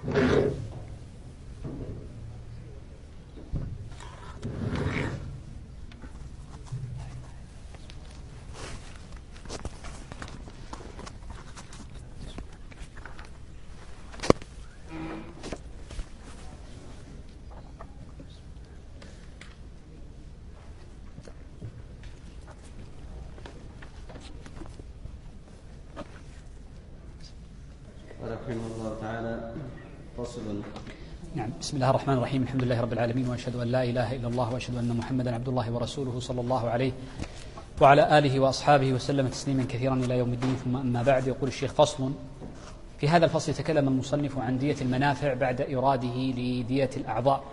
رحمه الله تعالى. فصل. نعم. بسم الله الرحمن الرحيم. الحمد لله رب العالمين، وأشهد أن لا إله إلا الله، وأشهد أن محمدا عبد الله ورسوله صلى الله عليه وعلى آله وأصحابه وسلم تسليما كثيرا إلى يوم الدين. ثم أما بعد، يقول الشيخ: فصل. في هذا الفصل تكلم المصنف عن دية المنافع بعد إراده لدية الأعضاء.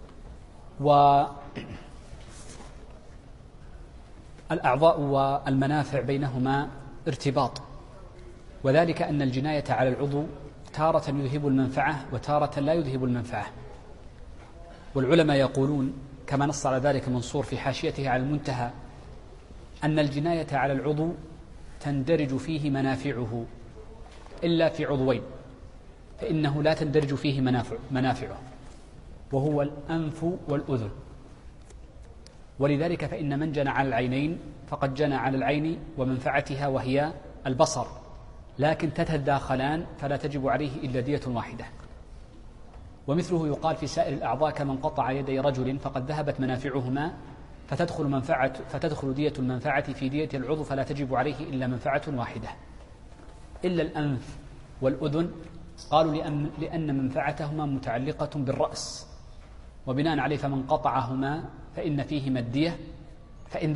والأعضاء والمنافع بينهما ارتباط، وذلك أن الجناية على العضو تارة يذهب المنفعة وتارة لا يذهب المنفعة. والعلماء يقولون كما نص على ذلك منصور في حاشيته على المنتهى أن الجناية على العضو تندرج فيه منافعه إلا في عضوين فإنه لا تندرج فيه منافعه، وهو الأنف والأذن. ولذلك فإن من جنى على العينين فقد جنى على العين ومنفعتها وهي البصر، لكن تتداخلان فلا تجب عليه إلا دية واحدة. ومثله يقال في سائر الأعضاء: كمن قطع يدي رجل فقد ذهبت منافعهما فتدخل دية المنفعة في دية العضو فلا تجب عليه إلا منفعة واحدة، إلا الأنف والأذن. قالوا لأن منفعتهما متعلقة بالرأس، وبناء عليه فمن قطعهما فإن فيهما الدية. فإن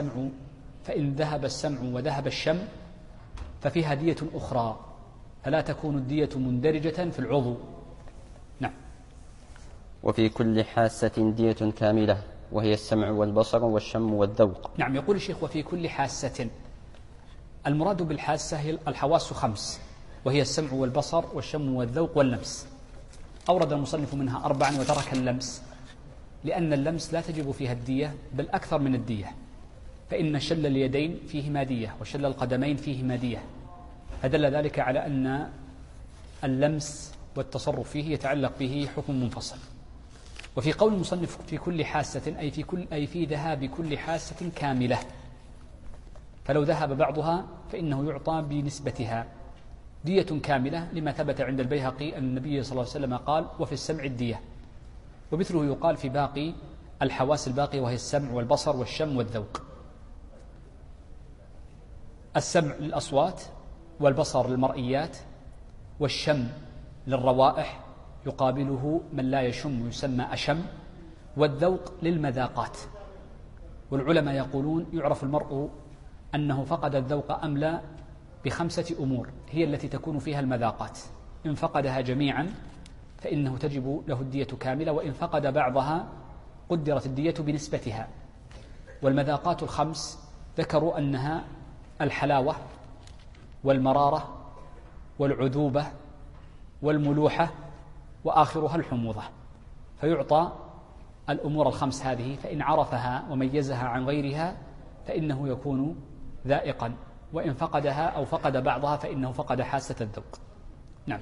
ذهب السمع وذهب الشم ففيها دية أخرى، فلا تكون الدية مندرجة في العضو. نعم. وفي كل حاسة دية كاملة، وهي السمع والبصر والشم والذوق. نعم. يقول الشيخ: وفي كل حاسة. المراد بالحاسة هي الحواس 5، وهي السمع والبصر والشم والذوق واللمس. أورد المصنف منها 4 وترك اللمس، لأن اللمس لا تجب فيها الدية، بل أكثر من الدية، فإن شل اليدين فيهما دية وشل القدمين فيهما دية، فدل ذلك على أن اللمس والتصرف فيه يتعلق به حكم منفصل. وفي قول المصنف في كل حاسة أي في ذهاب كل حاسة كاملة، فلو ذهب بعضها فإنه يعطى بنسبتها دية كاملة، لما ثبت عند البيهقي أن النبي صلى الله عليه وسلم قال: وفي السمع الدية. ومثله يقال في باقي الحواس الباقية، وهي السمع والبصر والشم والذوق. السمع للأصوات، والبصر للمرئيات، والشم للروائح يقابله من لا يشم يسمى أشم، والذوق للمذاقات. والعلماء يقولون يعرف المرء أنه فقد الذوق أم لا ب5 أمور هي التي تكون فيها المذاقات. إن فقدها جميعا فإنه تجب له الدية كاملة، وإن فقد بعضها قدرت الدية بنسبتها. والمذاقات 5 ذكروا أنها الحلاوة والمرارة والعذوبة والملوحة وآخرها الحموضة، فيعطى الأمور 5 هذه، فإن عرفها وميزها عن غيرها فإنه يكون ذائقا، وإن فقدها أو فقد بعضها فإنه فقد حاسة الذوق. نعم.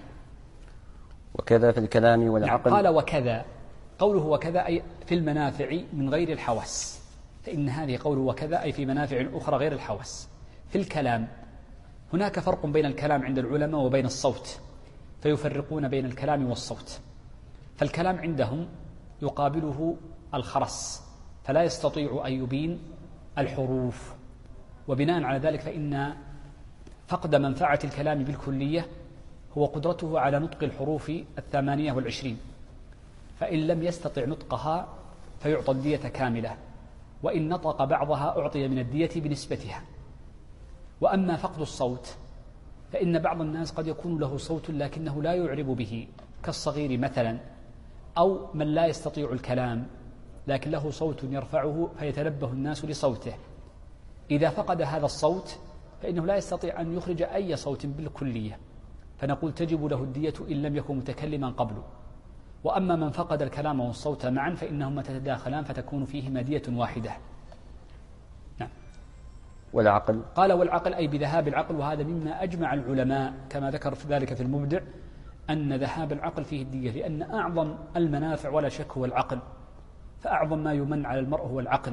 وكذا في الكلام والعقل. قال وكذا، قوله وكذا أي في المنافع من غير الحواس، فإن هذه قوله وكذا أي في منافع أخرى غير الحواس. في الكلام هناك فرق بين الكلام عند العلماء وبين الصوت، فيفرقون بين الكلام والصوت. فالكلام عندهم يقابله الخرس، فلا يستطيع أن يبين الحروف، وبناء على ذلك فإن فقد منفعة الكلام بالكلية هو قدرته على نطق الحروف 28، فإن لم يستطع نطقها فيعطى الدية كاملة، وإن نطق بعضها أعطي من الدية بنسبتها. وأما فقد الصوت فإن بعض الناس قد يكون له صوت لكنه لا يعرب به، كالصغير مثلا، أو من لا يستطيع الكلام لكن له صوت يرفعه فيتنبه الناس لصوته. إذا فقد هذا الصوت فإنه لا يستطيع أن يخرج أي صوت بالكلية، فنقول تجب له الدية إن لم يكن متكلما قبله. وأما من فقد الكلام والصوت معا فإنهما تتداخلان فتكون فيهما دية واحدة. نعم. والعقل. قال والعقل أي بذهاب العقل، وهذا مما أجمع العلماء كما ذكر في ذلك في المبدع أن ذهاب العقل فيه الدية، لأن أعظم المنافع ولا شك هو العقل، فأعظم ما يمن على المرء هو العقل.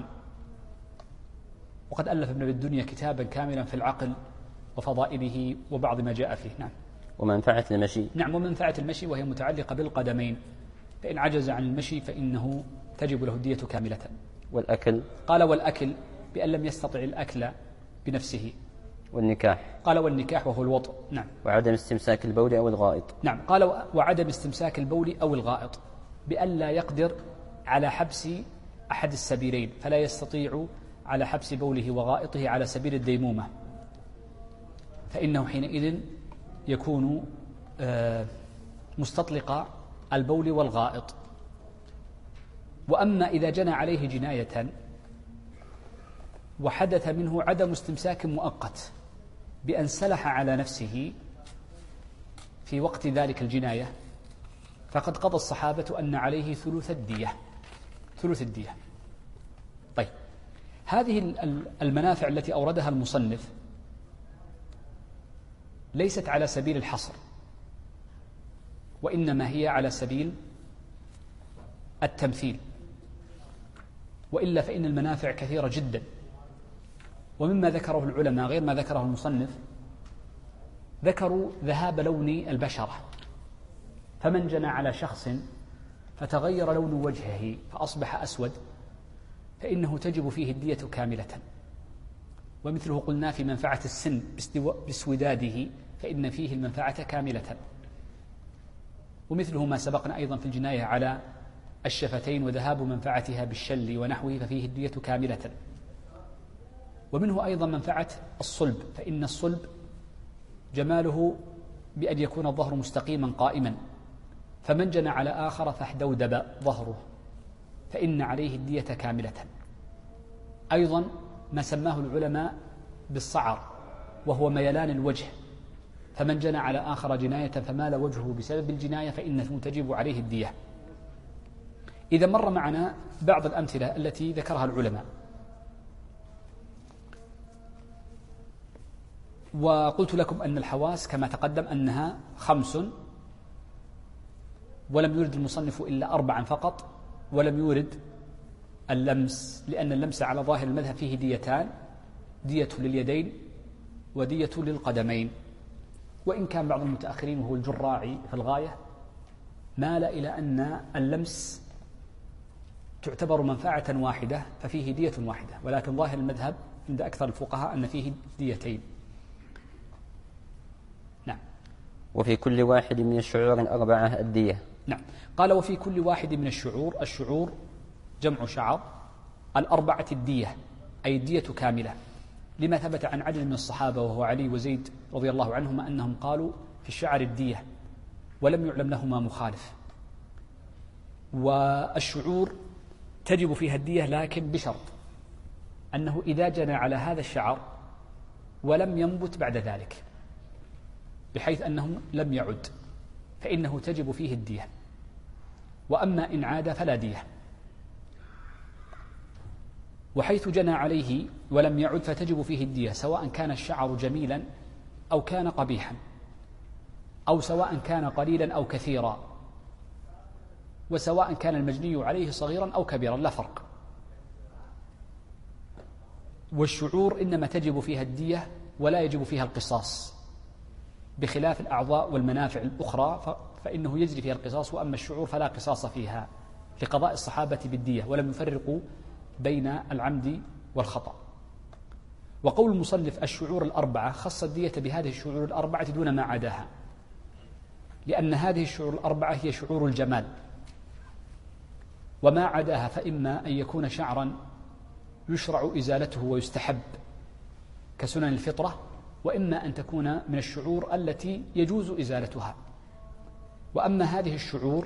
وقد ألف ابن الدنيا كتابا كاملا في العقل وفضائله وبعض ما جاء فيه. نعم. ومنفعة المشي. نعم، ومنفعة المشي وهي متعلقة بالقدمين، فإن عجز عن المشي فإنه تجب له الدية كاملة. والأكل. قال والأكل بأن لم يستطع الأكل بنفسه. والنكاح. قال والنكاح وهو الوطء. نعم. وعدم استمساك البول أو الغائط. نعم. قال وعدم استمساك البول أو الغائط، بأن لا يقدر على حبس أحد السبيلين، فلا يستطيع على حبس بوله وغائطه على سبيل الديمومة، فإنه حينئذ يكون مستطلق البول والغائط. وأما إذا جنى عليه جناية وحدث منه عدم استمساك مؤقت بأن سلح على نفسه في وقت ذلك الجناية، فقد قضى الصحابة أن عليه ثلث الدية. طيب، هذه المنافع التي أوردها المصنف ليست على سبيل الحصر، وإنما هي على سبيل التمثيل، وإلا فإن المنافع كثيرة جدا. ومما ذكره العلماء غير ما ذكره المصنف، ذكروا ذهاب لون البشرة، فمن جنى على شخص فتغير لون وجهه فأصبح أسود فإنه تجب فيه الدية كاملة. ومثله قلنا في منفعة السن باسوداده فإن فيه المنفعة كاملة. ومثله ما سبقنا أيضا في الجناية على الشفتين وذهاب منفعتها بالشل ونحوه ففيه الدية كاملة. ومنه أيضا منفعة الصلب، فإن الصلب جماله بأن يكون الظهر مستقيما قائما، فمن جنى على آخر فاحدودب ظهره فإن عليه الدية كاملة. أيضا ما سماه العلماء بالصعر، وهو ميلان الوجه، فمن جنى على آخر جناية فمال وجهه بسبب الجناية فإنه تجب عليه الدية. إذا مر معنا بعض الأمثلة التي ذكرها العلماء، وقلت لكم أن الحواس كما تقدم أنها 5، ولم يورد المصنف إلا 4 فقط، ولم يورد اللمس، لأن اللمس على ظاهر المذهب فيه ديتان، دية لليدين ودية للقدمين. وإن كان بعض المتأخرين وهو الجراعي في الغاية مال إلى أن اللمس تعتبر منفعة واحدة ففيه دية واحدة، ولكن ظاهر المذهب عند أكثر الفقهاء أن فيه ديتين. نعم. وفي كل واحد من الشعور 4 الدية. نعم. قال وفي كل واحد من الشعور جمع شعر 4 الدية، أي الدية كاملة، لما ثبت عن عدد من الصحابة وهو علي وزيد رضي الله عنهما أنهم قالوا في الشعر الدية، ولم يعلم لهما مخالف. والشعور تجب فيها الدية، لكن بشرط أنه إذا جنى على هذا الشعر ولم ينبت بعد ذلك، بحيث أنه لم يعد، فإنه تجب فيه الدية. وأما إن عاد فلا دية. وحيث جنى عليه ولم يعد فتجب فيه الدية، سواء كان الشعر جميلا أو كان قبيحا، أو سواء كان قليلا أو كثيرا، وسواء كان المجني عليه صغيرا أو كبيرا، لا فرق. والشعور إنما تجب فيها الدية ولا يجب فيها القصاص، بخلاف الأعضاء والمنافع الأخرى فإنه يجري فيها القصاص، وأما الشعور فلا قصاص فيها لقضاء الصحابة بالدية، ولم يفرقوا بين العمد والخطأ. وقول المصنف الشعور 4 خص الدية بهذه الشعور 4 دون ما عداها، لأن هذه الشعور 4 هي شعور الجمال، وما عداها فإما أن يكون شعرا يشرع إزالته ويستحب كسنن الفطرة، وإما أن تكون من الشعور التي يجوز إزالتها. وأما هذه الشعور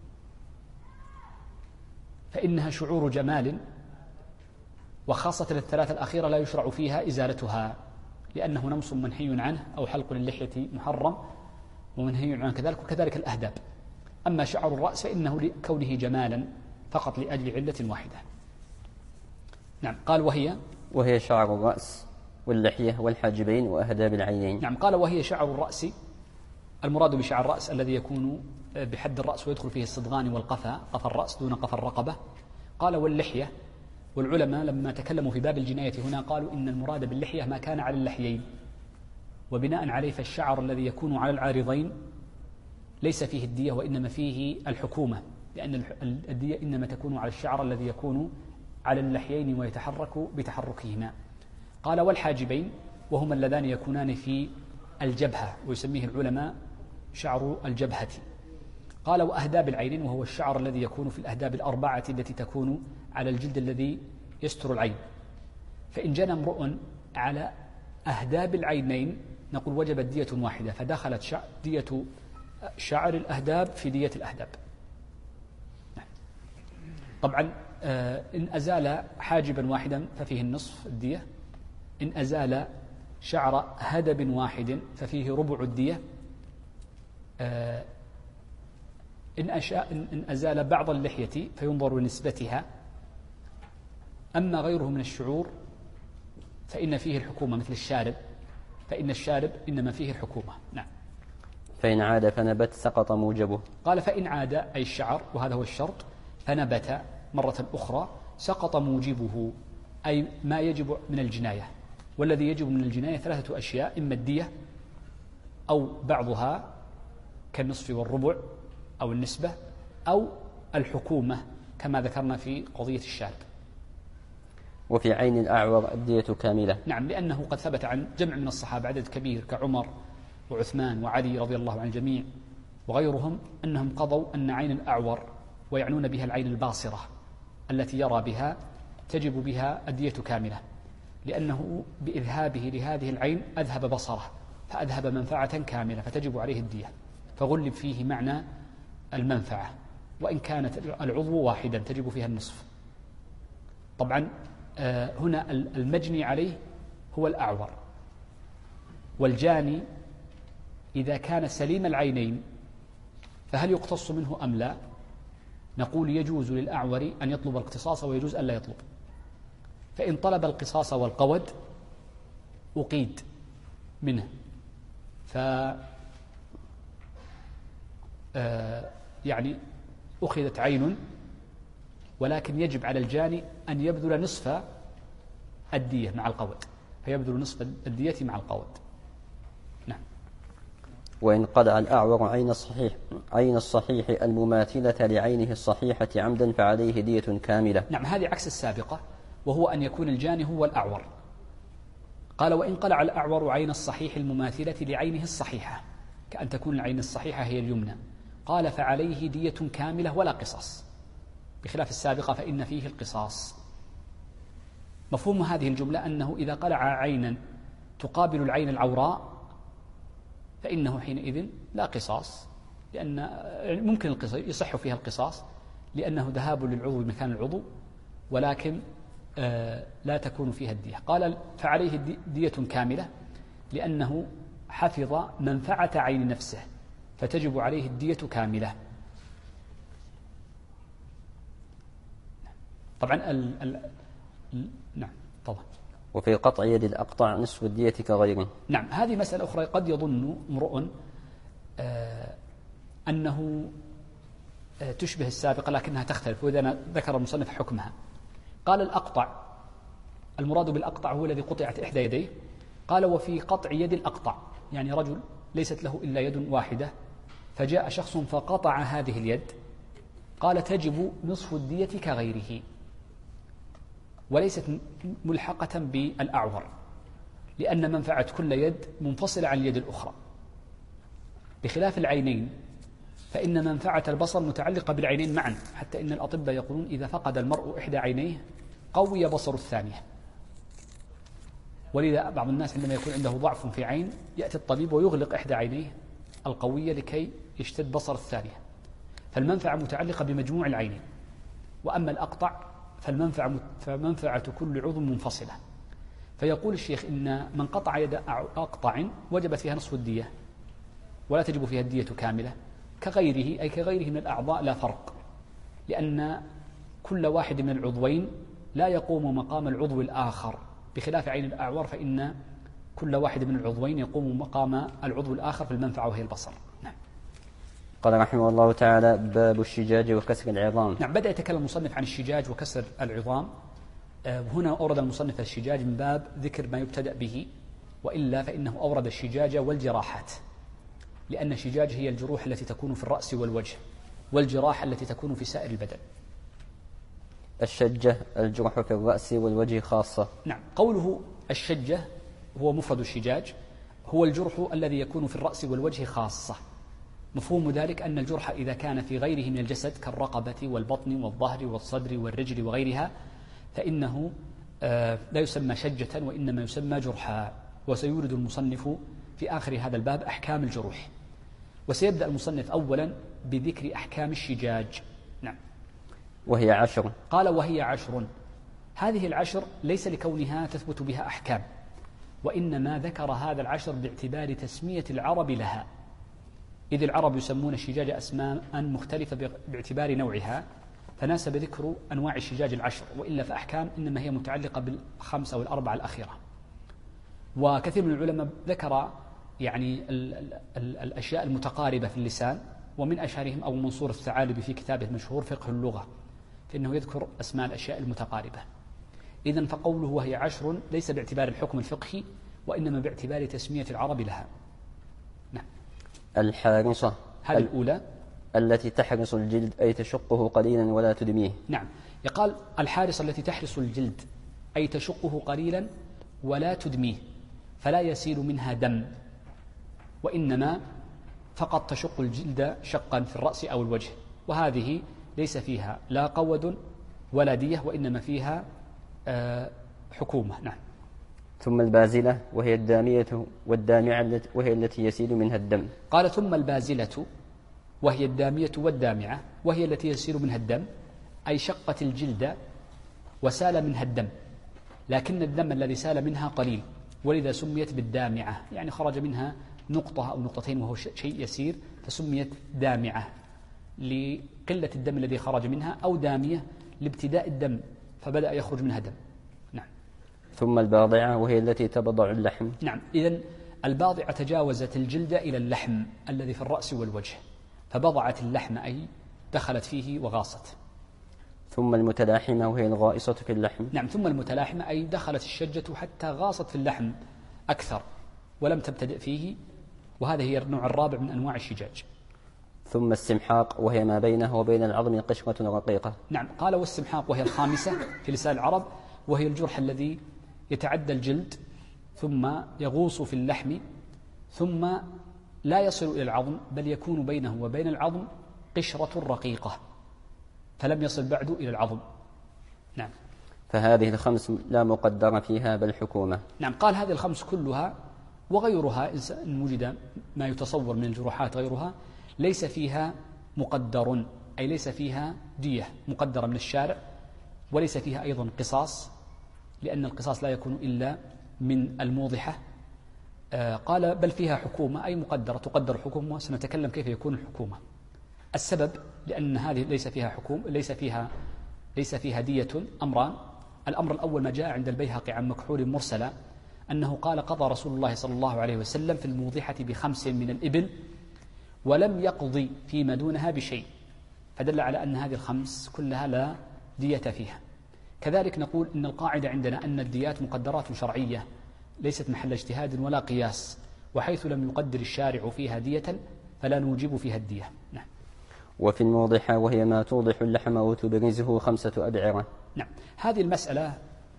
فإنها شعور جمال، وخاصة الثلاثة الأخيرة لا يشرع فيها إزالتها، لأنه نمص منهي عنه أو حلق للحية محرم ومنهي عنه كذلك، وكذلك الأهداب. أما شعر الرأس فإنه لكونه جمالا فقط لأجل علة واحدة. نعم. قال وهي شعر الرأس واللحية والحاجبين وأهداب العينين. نعم. قال وهي شعر الرأس المراد بشعر الرأس الذي يكون بحد الرأس ويدخل فيه الصدغان والقفا، قفا الرأس دون قفا الرقبة. قال واللحية، والعلماء لما تكلموا في باب الجناية هنا قالوا إن المراد باللحية ما كان على اللحيين، وبناء عليه فالشعر الذي يكون على العارضين ليس فيه الدية وإنما فيه الحكومة، لأن الدية إنما تكون على الشعر الذي يكون على اللحيين ويتحرك بتحركهما. قال والحاجبين، وهما اللذان يكونان في الجبهة ويسميه العلماء شعر الجبهة. قال وأهداب العينين، وهو الشعر الذي يكون في الأهداب الأربعة التي تكون على الجلد الذي يستر العين. فإن جنى امرؤ على أهداب العينين نقول وجبت دية واحدة، فدخلت دية شعر الأهداب في دية الأهداب. طبعا إن أزال حاجبا واحدا ففيه النصف الدية، إن أزال شعر هدب واحد ففيه ربع الدية، إن أزال بعض اللحية فينظر لنسبتها، أما غيره من الشعور فإن فيه الحكومة مثل الشارب، فإن الشارب إنما فيه الحكومة. نعم. فإن عاد فنبت سقط موجبه. قال فإن عاد أي الشعر، وهذا هو الشرط، فنبت مرة أخرى سقط موجبه، أي ما يجب من الجناية. والذي يجب من الجناية ثلاثة أشياء: إما الدية أو بعضها كالنصف والربع أو النسبة، أو الحكومة كما ذكرنا في قضية الشارب. وفي عين الأعور الدية كاملة. نعم، لأنه قد ثبت عن جمع من الصحابة عدد كبير كعمر وعثمان وعلي رضي الله عن الجميع وغيرهم أنهم قضوا أن عين الأعور، ويعنون بها العين الباصرة التي يرى بها، تجب بها الدية كاملة، لأنه بإذهابه لهذه العين أذهب بصره فأذهب منفعة كاملة فتجب عليه الدية، فغلب فيه معنى المنفعة، وإن كانت العضو واحدا تجب فيها النصف. طبعا هنا المجني عليه هو الأعور، والجاني إذا كان سليم العينين فهل يقتص منه أم لا؟ نقول يجوز للأعور أن يطلب القصاص ويجوز أن لا يطلب. فإن طلب القصاص والقود أقيد منه، يعني أخذت عين، ولكن يجب على الجاني أن يبذل نصف الدية مع القود، فيبذل نصف الدية مع القود. نعم. وإن قطع الأعور عين الصحيح المماثلة لعينه الصحيحة عمدا فعليه دية كاملة. نعم، هذه عكس السابقة، وهو أن يكون الجاني هو الأعور. قال وإن قلع الأعور عين الصحيح المماثلة لعينه الصحيحة، كأن تكون العين الصحيحة هي اليمنى، قال فعليه دية كاملة ولا قصاص، بخلاف السابقة فإن فيه القصاص. مفهوم هذه الجملة أنه إذا قلع عينا تقابل العين العوراء فإنه حينئذ لا قصاص، لأن ممكن القصاص يصح فيها القصاص لأنه ذهاب للعضو بمكان العضو، ولكن لا تكون فيها الدية. قال فعليه دية كاملة لأنه حفظ منفعة عين نفسه فتجب عليه الدية كاملة. طبعا نعم طبعا. وفي قطع يد الأقطع نصف الدية كغيره. نعم، هذه مسألة أخرى. قد يظن امرؤ أنه تشبه السابقة لكنها تختلف، وإذا ذكر المصنف حكمها. قال الأقطع، المراد بالأقطع هو الذي قطعت إحدى يديه. قال وفي قطع يد الأقطع، يعني رجل ليست له إلا يد واحدة فجاء شخص فقطع هذه اليد، قال تجب نصف الدية كغيره، وليست ملحقة بالأعور، لأن منفعة كل يد منفصلة عن اليد الأخرى، بخلاف العينين فإن منفعة البصر متعلقة بالعينين معا، حتى إن الأطباء يقولون إذا فقد المرء إحدى عينيه قوي بصر الثانية. ولذا بعض الناس عندما يكون عنده ضعف في عين يأتي الطبيب ويغلق إحدى عينيه القوية لكي يشتد بصر الثانية، فالمنفعة متعلقة بمجموع العينين. وأما الأقطع فمنفعة كل عضو منفصلة. فيقول الشيخ إن من قطع يد أقطع وجبت فيها نصف الدية ولا تجب فيها الدية كاملة، كغيره أي كغيره من الأعضاء لا فرق، لأن كل واحد من العضوين لا يقوم مقام العضو الآخر، بخلاف عين الأعور فإن كل واحد من العضوين يقوم مقام العضو الآخر في المنفعة وهي البصر. قال رحمه الله تعالى: باب الشجاج وكسر العظام. نعم، بدأ يتكلم المصنف عن الشجاج وكسر العظام. هنا أورد المصنف الشجاج من باب ذكر ما يبتدأ به، وإلا فإنه أورد الشجاج والجراحات، لأن الشجاج هي الجروح التي تكون في الرأس والوجه، والجراح التي تكون في سائر البدن. الشجة الجرح في الرأس والوجه خاصة. نعم، قوله الشجة هو مفرد الشجاج، هو الجرح الذي يكون في الرأس والوجه خاصة. مفهوم ذلك أن الجرح إذا كان في غيره من الجسد كالرقبة والبطن والظهر والصدر والرجل وغيرها فإنه لا يسمى شجة وإنما يسمى جرحا. وسيورد المصنف في آخر هذا الباب أحكام الجروح، وسيبدأ المصنف أولا بذكر أحكام الشجاج. نعم. وهي 10. قال: وهي 10. هذه 10 ليس لكونها تثبت بها أحكام، وإنما ذكر هذا 10 باعتبار تسمية العرب لها، إذ العرب يسمون الشجاج أسماء مختلفة باعتبار نوعها، فناسب ذكر أنواع الشجاج 10، وإلا فأحكام إنما هي متعلقة بالخمس أو الأربع الأخيرة. وكثير من العلماء ذكر يعني الأشياء المتقاربة في اللسان، ومن أشهرهم أبو منصور الثعالبي في كتابه المشهور فقه اللغة، فإنه يذكر أسماء الأشياء المتقاربة. إذن فقوله وهي 10 ليس باعتبار الحكم الفقهي، وإنما باعتبار تسمية العرب لها. نعم. الحارصة هذه الأولى التي تحرس الجلد أي تشقه قليلا ولا تدميه. نعم، يقال الحارصة التي تحرس الجلد أي تشقه قليلا ولا تدميه، فلا يسيل منها دم، وإنما فقط تشق الجلد شقا في الرأس أو الوجه، وهذه ليس فيها لا قود ولا دية، وإنما فيها حكومة. نعم. ثم البازلة وهي الدامية والدامعة وهي التي يسيل منها الدم. قال: ثم البازلة وهي الدامية والدامعة وهي التي يسيل منها الدم، أي شقت الجلد وسال منها الدم، لكن الدم الذي سال منها قليل، ولذا سميت بالدامعة، يعني خرج منها نقطة أو نقطتين وهو شيء يسير، فسميت دامعة لقلة الدم الذي خرج منها، أو دامية لابتداء الدم فبدأ يخرج منها دم. نعم. ثم الباضعة وهي التي تبضع اللحم. نعم، إذن الباضعة تجاوزت الجلد إلى اللحم الذي في الرأس والوجه، فبضعت اللحم أي دخلت فيه وغاصت. ثم المتلاحمة وهي الغائصة في اللحم. نعم، ثم المتلاحمة أي دخلت الشجة حتى غاصت في اللحم أكثر ولم تبتدئ فيه، وهذا هي النوع الرابع من أنواع الشجاج. ثم السمحاق وهي ما بينه وبين العظم قشرة رقيقة. نعم، قال: والسمحاق وهي الخامسة في لسان العرب، وهي الجرح الذي يتعدى الجلد ثم يغوص في اللحم ثم لا يصل إلى العظم، بل يكون بينه وبين العظم قشرة رقيقة فلم يصل بعد إلى العظم. نعم. فهذه ال5 لا مقدر فيها بل حكومة. نعم، قال: هذه ال5 كلها وغيرها إن وجد ما يتصور من الجروحات غيرها ليس فيها مقدر، أي ليس فيها دية مقدرة من الشارع، وليس فيها أيضا قصاص، لأن القصاص لا يكون إلا من الموضحة. قال: بل فيها حكومة أي مقدرة، تقدر حكومة، سنتكلم كيف يكون الحكومة. السبب لأن هذه ليس فيها حكومة، ليس فيها دية أمران. الأمر الأول ما جاء عند البيهقي عن مكحول مرسلا أنه قال: قضى رسول الله صلى الله عليه وسلم في الموضحة ب5 من الإبل ولم يقضي فيما دونها بشيء، فدل على أن هذه ال5 كلها لا دية فيها. كذلك نقول إن القاعدة عندنا أن الديات مقدرات شرعية ليست محل اجتهاد ولا قياس، وحيث لم يقدر الشارع فيها دية فلا نوجب فيها الدية. نعم. وفي الموضحة وهي ما توضح اللحم وتبرزه 5 أبعرة. نعم، هذه المسألة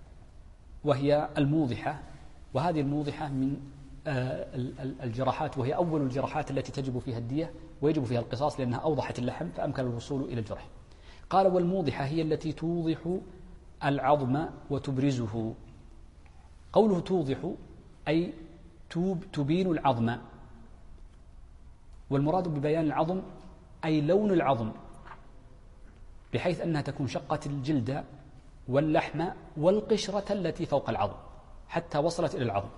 وهي الموضحة، وهذه الموضحة من الجراحات، وهي أول الجراحات التي تجب فيها الدية ويجب فيها القصاص، لأنها أوضحت اللحم فأمكن الوصول إلى الجرح. قال: والموضحة هي التي توضح العظم وتبرزه. قوله توضح أي تبين العظم، والمراد ببيان العظم أي لون العظم، بحيث أنها تكون شقت الجلد واللحم والقشرة التي فوق العظم حتى وصلت إلى العظم.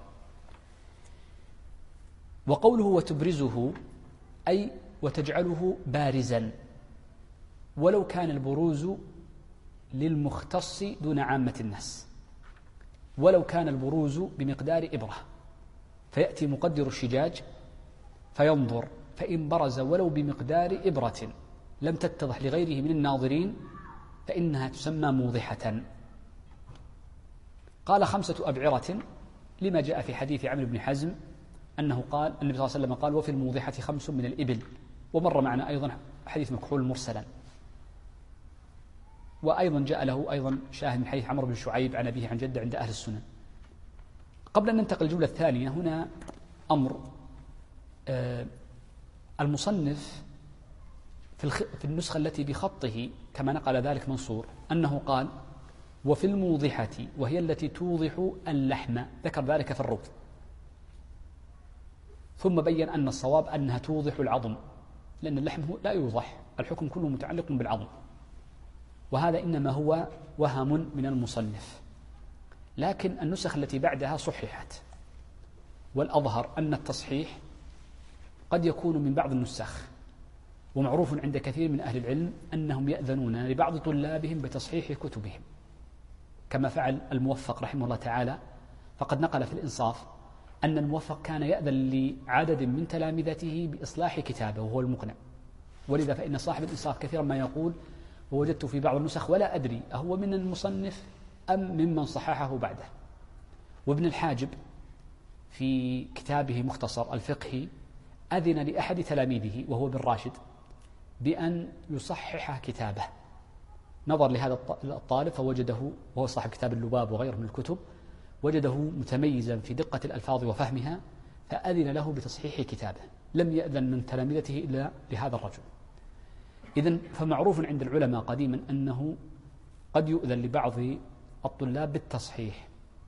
وقوله وتبرزه أي وتجعله بارزا، ولو كان البروز للمختص دون عامة الناس، ولو كان البروز بمقدار إبرة، فيأتي مقدر الشجاج فينظر فإن برز ولو بمقدار إبرة لم تتضح لغيره من الناظرين فإنها تسمى موضحة. قال 5 أبعرة لما جاء في حديث عمرو بن حزم أنه قال النبي صلى الله عليه وسلم قال وفي الموضحة 5 من الإبل. ومر معنا أيضا حديث مكحول مرسلا. وأيضا جاء له أيضا شاهد من حديث عمرو بن شعيب عن أبيه عن جده عند أهل السنن. قبل أن ننتقل الجملة الثانية هنا أمر. المصنف في النسخة التي بخطه كما نقل ذلك منصور أنه قال وفي الموضحة وهي التي توضح اللحم، ذكر ذلك في الروض، ثم بين أن الصواب أنها توضح العظم، لأن اللحم لا يوضح، الحكم كله متعلق بالعظم، وهذا إنما هو وهم من المصنف. لكن النسخ التي بعدها صححت، والأظهر أن التصحيح قد يكون من بعض النسخ، ومعروف عند كثير من أهل العلم أنهم يأذنون لبعض طلابهم بتصحيح كتبهم، كما فعل الموفق رحمه الله تعالى. فقد نقل في الإنصاف أن الموفق كان يأذن لعدد من تلامذته بإصلاح كتابه وهو المقنع، ولذا فإن صاحب الإنصاف كثيرا ما يقول ووجدت في بعض النسخ ولا أدري أهو من المصنف أم ممن صححه بعده. وابن الحاجب في كتابه مختصر الفقهي أذن لأحد تلاميذه وهو ابن راشد بأن يصحح كتابه، نظر لهذا الطالب فوجده، وهو صاحب كتاب اللباب وغيره من الكتب، وجده متميزا في دقة الألفاظ وفهمها، فأذن له بتصحيح كتابه، لم يأذن من تلامذته إلا لهذا الرجل. إذن فمعروف عند العلماء قديما أنه قد يؤذن لبعض الطلاب بالتصحيح،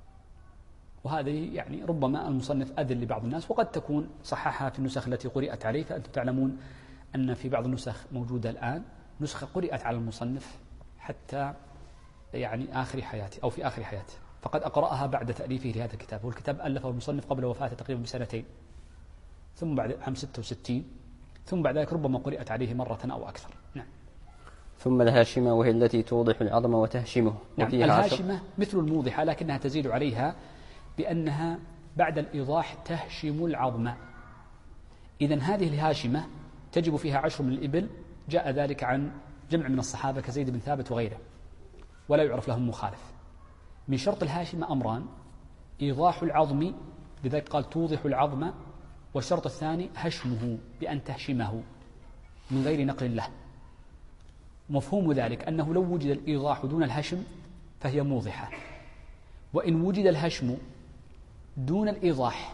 وهذه يعني ربما المصنف أذن لبعض الناس، وقد تكون صححها في النسخ التي قرأت عليه. فأنتم تعلمون أن في بعض النسخ موجودة الآن نسخة قرأت على المصنف حتى يعني آخر حياته أو في آخر حياته، فقد أقرأها بعد تأليفه لهذا الكتاب، والكتاب ألفه المصنف قبل وفاته تقريبا ب2 ثم بعد عام 66، ثم بعد ذلك ربما قرأت عليه مرة أو أكثر. نعم. ثم الهاشمة وهي التي توضح العظم وتهشمه. نعم. الهاشمة مثل الموضحة لكنها تزيد عليها بأنها بعد الإيضاح تهشم العظم. إذن هذه الهاشمة تجب فيها 10 من الإبل، جاء ذلك عن جمع من الصحابة كزيد بن ثابت وغيره، ولا يعرف لهم مخالف. من شرط الهاشمة أمران: إيضاح العظم، لذلك قال توضح العظم، والشرط الثاني هشمه، بأن تهشمه من غير نقل له. مفهوم ذلك أنه لو وجد الإيضاح دون الهشم فهي موضحة، وإن وجد الهشم دون الإيضاح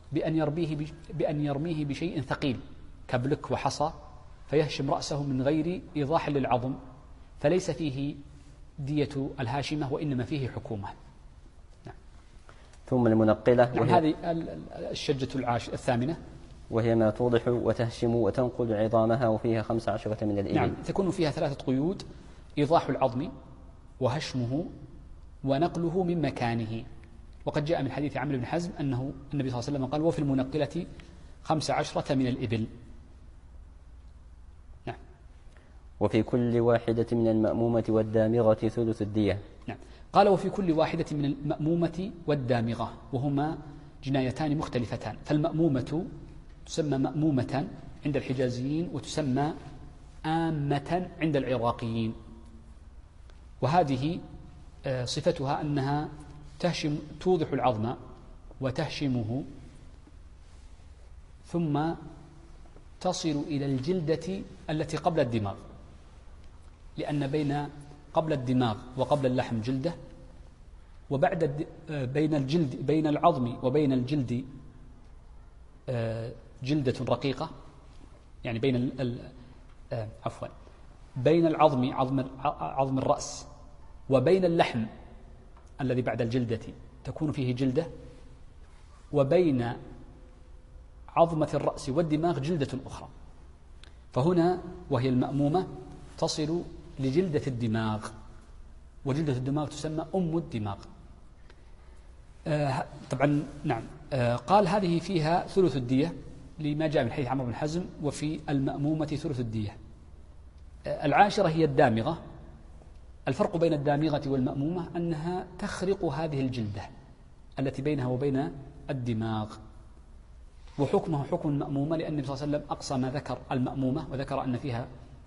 بأن يرميه بشيء ثقيل كبلك وحصى فيهشم رأسه من غير إيضاح للعظم، فليس فيه دية الهاشمة وإنما فيه حكومة. نعم. ثم المنقلة. نعم. هذه الشجة الثامنة، وهي ما توضح وتهشم وتنقل عظامها، وفيها 15 من الإبل. نعم. تكون فيها 3 قيود: إيضاح العظم وهشمه ونقله من مكانه. وقد جاء من حديث عمرو بن حزم أنه النبي صلى الله عليه وسلم قال وفي المنقلة 15 من الإبل. نعم. وفي كل واحدة من المأمومة والدامغة ثلث الدية. نعم. قال وفي كل واحدة من المأمومة والدامغة، وهما جنايتان مختلفتان. فالمأمومة تسمى مأمومة عند الحجازيين، وتسمى آمة عند العراقيين، وهذه صفتها أنها توضح العظم وتهشمه، ثم تصل إلى الجلدة التي قبل الدماغ، لأن قبل الدماغ وقبل اللحم جلدة، وبعد بين العظم وبين الجلد جلدة رقيقة، يعني بين العظم عظم الرأس وبين اللحم الذي بعد الجلدة تكون فيه جلدة، وبين عظمة الرأس والدماغ جلدة أخرى. فهنا وهي المأمومة تصل لجلدة الدماغ، وجلدة الدماغ تسمى أم الدماغ. طبعا نعم. قال هذه فيها ثلث الدية لما جاء من حديث عمرو بن حزم، وفي المأمومة ثلث الدية. العاشرة هي الدامغة. الفرق بين الدامغة والمأمومة أنها تخرق هذه الجلدة التي بينها وبين الدماغ، وحكمه حكم المأمومة، لأن النبي صلى الله عليه وسلم أقصى ما ذكر المأمومة، وذكر أن فيها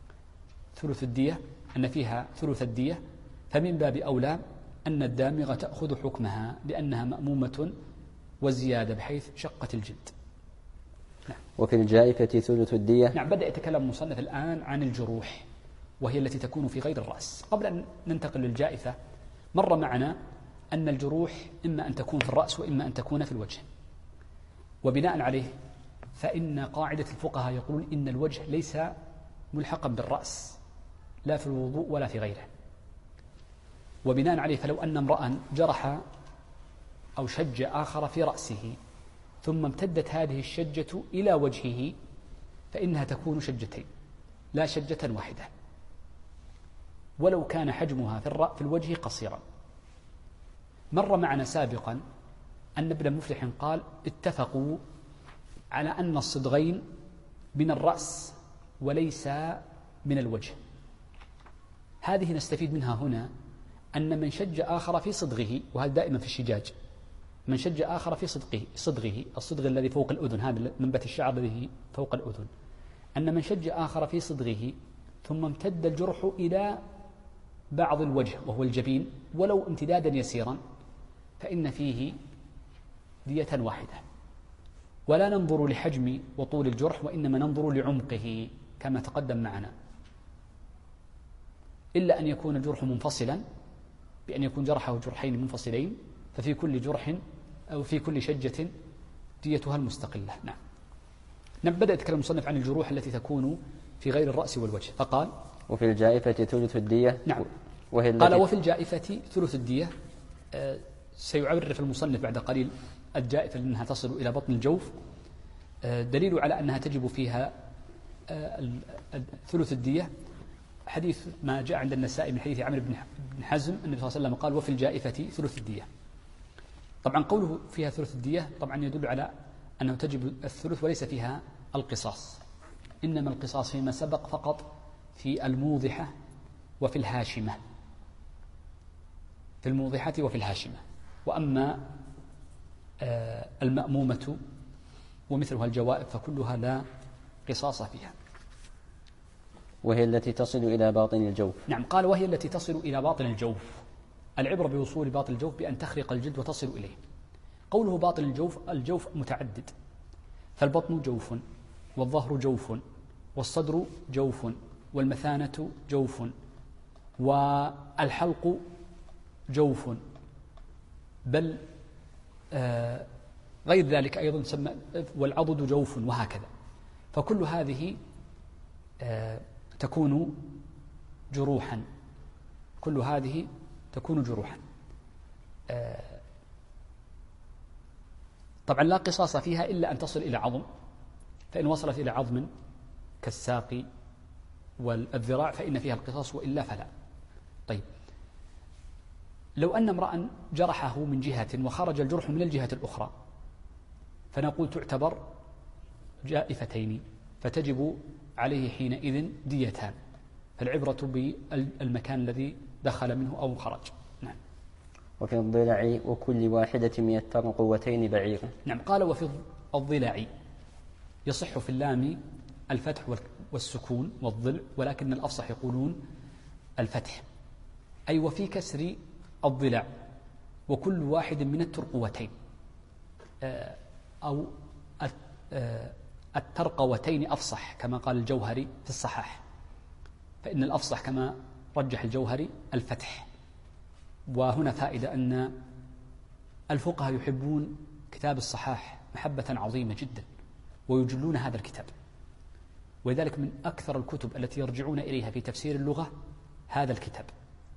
ثلث الدية، فمن باب أولى أن الدامغة تأخذ حكمها لأنها مأمومة والزيادة بحيث شقت الجلد. نعم. وفي الجائفة ثلث الدية. نعم. بدأ يتكلم المصنف الآن عن الجروح، وهي التي تكون في غير الرأس. قبل أن ننتقل للجائفة، مر معنا أن الجروح إما أن تكون في الرأس وإما أن تكون في الوجه، وبناء عليه فإن قاعدة الفقهاء يقولون إن الوجه ليس ملحقا بالرأس لا في الوضوء ولا في غيره. وبناء عليه فلو أن امرأ جرح أو شج آخر في رأسه ثم امتدت هذه الشجة إلى وجهه فإنها تكون شجتين لا شجة واحدة، ولو كان حجمها في الوجه قصيرا. مر معنا سابقا أن ابن مفلح قال اتفقوا على أن الصدغين من الرأس وليس من الوجه. هذه نستفيد منها هنا أن من شج آخر في صدغه، وهذا دائما في الشجاج، من شج آخر في صدغه الصدغ الذي فوق الأذن، هذا منبت الشعر الذي فوق الأذن، أن من شج آخر في صدغه ثم امتد الجرح إلى بعض الوجه وهو الجبين ولو امتدادا يسيرا فإن فيه دية واحدة، ولا ننظر لحجم وطول الجرح وإنما ننظر لعمقه كما تقدم معنا، إلا أن يكون الجرح منفصلا بأن يكون جرحه جرحين منفصلين، ففي كل جرح أو في كل شجة ديتها المستقلة. نعم. بدأ يتكلم المصنف عن الجروح التي تكون في غير الرأس والوجه، فقال وفي الجائفة ثلث الدية. نعم. قال وفي الجائفة ثلث الدية. سيعرف المصنف بعد قليل الجائفة لأنها تصل إلى بطن الجوف، دليل على أنها تجب فيها ثلث الدية حديث ما جاء عند النسائي من حديث عمرو بن حزم النبي صلى الله عليه وسلم قال وفي الجائفة ثلث الدية. طبعا قوله فيها ثلث الدية طبعا يدل على أنه تجب الثلث وليس فيها القصاص، إنما القصاص فيما سبق فقط في الموضحة وفي الهاشمة، في الموضحة وفي الهاشمة، وأما المأمومة ومثلها الجوائب فكلها لا قصاص فيها. وهي التي تصل إلى باطن الجوف. نعم. قال وهي التي تصل إلى باطن الجوف. العبرة بوصول باطن الجوف بأن تخرق الجلد وتصل إليه. قوله باطن الجوف متعدد، فالبطن جوف، والظهر جوف، والصدر جوف، والمثانة جوف، والحلق جوف، بل غير ذلك أيضا سمى والعضد جوف، وهكذا. فكل هذه تكون جروحا، كل هذه تكون جروحا. طبعا لا قصاص فيها إلا أن تصل إلى عظم، فإن وصلت إلى عظم كالساق والذراع فإن فيها القصاص، وإلا فلا. طيب، لو أن امرأ جرحه من جهة وخرج الجرح من الجهة الأخرى فنقول تعتبر جائفتين، فتجب عليه حينئذ ديتان، فالعبرة بالمكان الذي دخل منه أو خرج. نعم. وفي الضلع وكل واحدة من الترقوتين بعير. نعم. قال وفي الضلع يصح في اللام الفتح والسكون والضلع، ولكن الأفصح يقولون الفتح، أي وفي كسر الضلع وكل واحد من الترقوتين أو الترقوتين أفصح كما قال الجوهري في الصحاح، فإن الأفصح كما رجح الجوهري الفتح. وهنا فائدة أن الفقهاء يحبون كتاب الصحاح محبة عظيمة جدا ويجلون هذا الكتاب، ولذلك من أكثر الكتب التي يرجعون إليها في تفسير اللغة هذا الكتاب.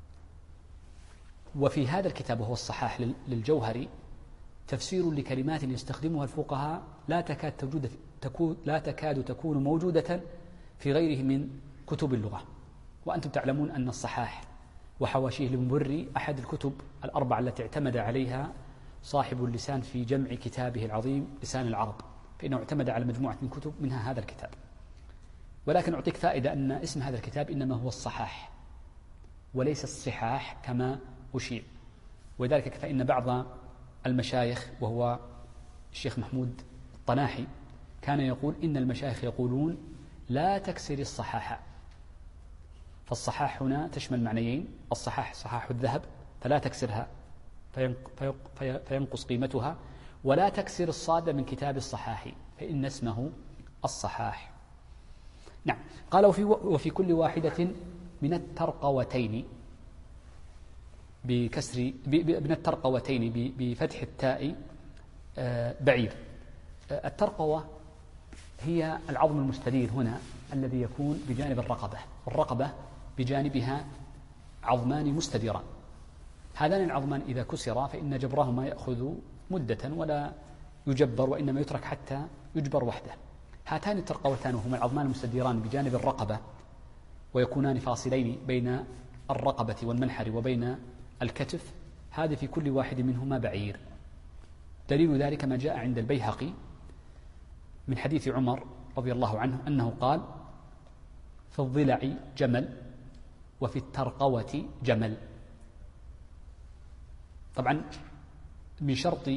وفي هذا الكتاب وهو الصحاح للجوهري تفسير لكلمات يستخدمها الفقهاء لا تكاد تكون موجودة في غيره من كتب اللغة. وأنتم تعلمون أن الصحاح وحواشيه المبري أحد الكتب الأربعة التي اعتمد عليها صاحب اللسان في جمع كتابه العظيم لسان العرب، فإنه اعتمد على مجموعة من كتب منها هذا الكتاب. ولكن أعطيك فائدة أن اسم هذا الكتاب إنما هو الصحاح وليس الصحاح كما أشيع، وذلك فإن بعض المشايخ وهو الشيخ محمود الطناحي كان يقول إن المشايخ يقولون لا تكسر الصحاح. فالصحاح هنا تشمل معنيين: الصحاح صحاح الذهب فلا تكسرها فينقص قيمتها، ولا تكسر الصاد من كتاب الصحاح فإن اسمه الصحاح. نعم. قال وفي كل واحدة من الترقوتين من الترقوتين بفتح التاء بعير. الترقوة هي العظم المستدير هنا الذي يكون بجانب الرقبة، والرقبة بجانبها عظمان مستديران. هذان العظمان إذا كسرا فإن جبرهما يأخذ مدة ولا يجبر، وإنما يترك حتى يجبر وحده. هاتان الترقوتان وهما العظمان المستديران بجانب الرقبة، ويكونان فاصلين بين الرقبة والمنحر وبين الكتف، هذا في كل واحد منهما بعير. دليل ذلك ما جاء عند البيهقي من حديث عمر رضي الله عنه أنه قال: في الضلع جمل وفي الترقوة جمل. طبعا من شرط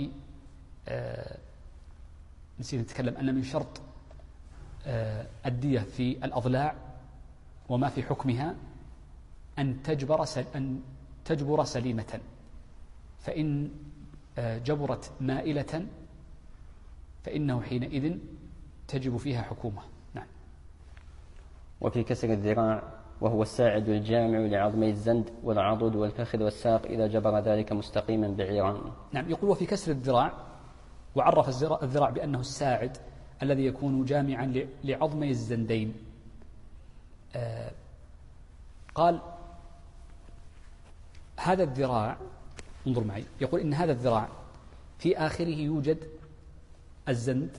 نسينا نتكلم أن من شرط الدية في الأضلاع وما في حكمها أن تجبر سليمة، فإن جبرت مائلة فإنه حينئذ تجب فيها حكومة. نعم. وفي كسر الذراع وهو الساعد الجامع لعظمي الزند والعضد والفخذ والساق إذا جبر ذلك مستقيما بعيران. نعم. يقول وفي كسر الذراع، وعرف الذراع بأنه الساعد الذي يكون جامعا لعظمي الزندين. قال هذا الذراع، انظر معي، يقول إن هذا الذراع في آخره يوجد الزند،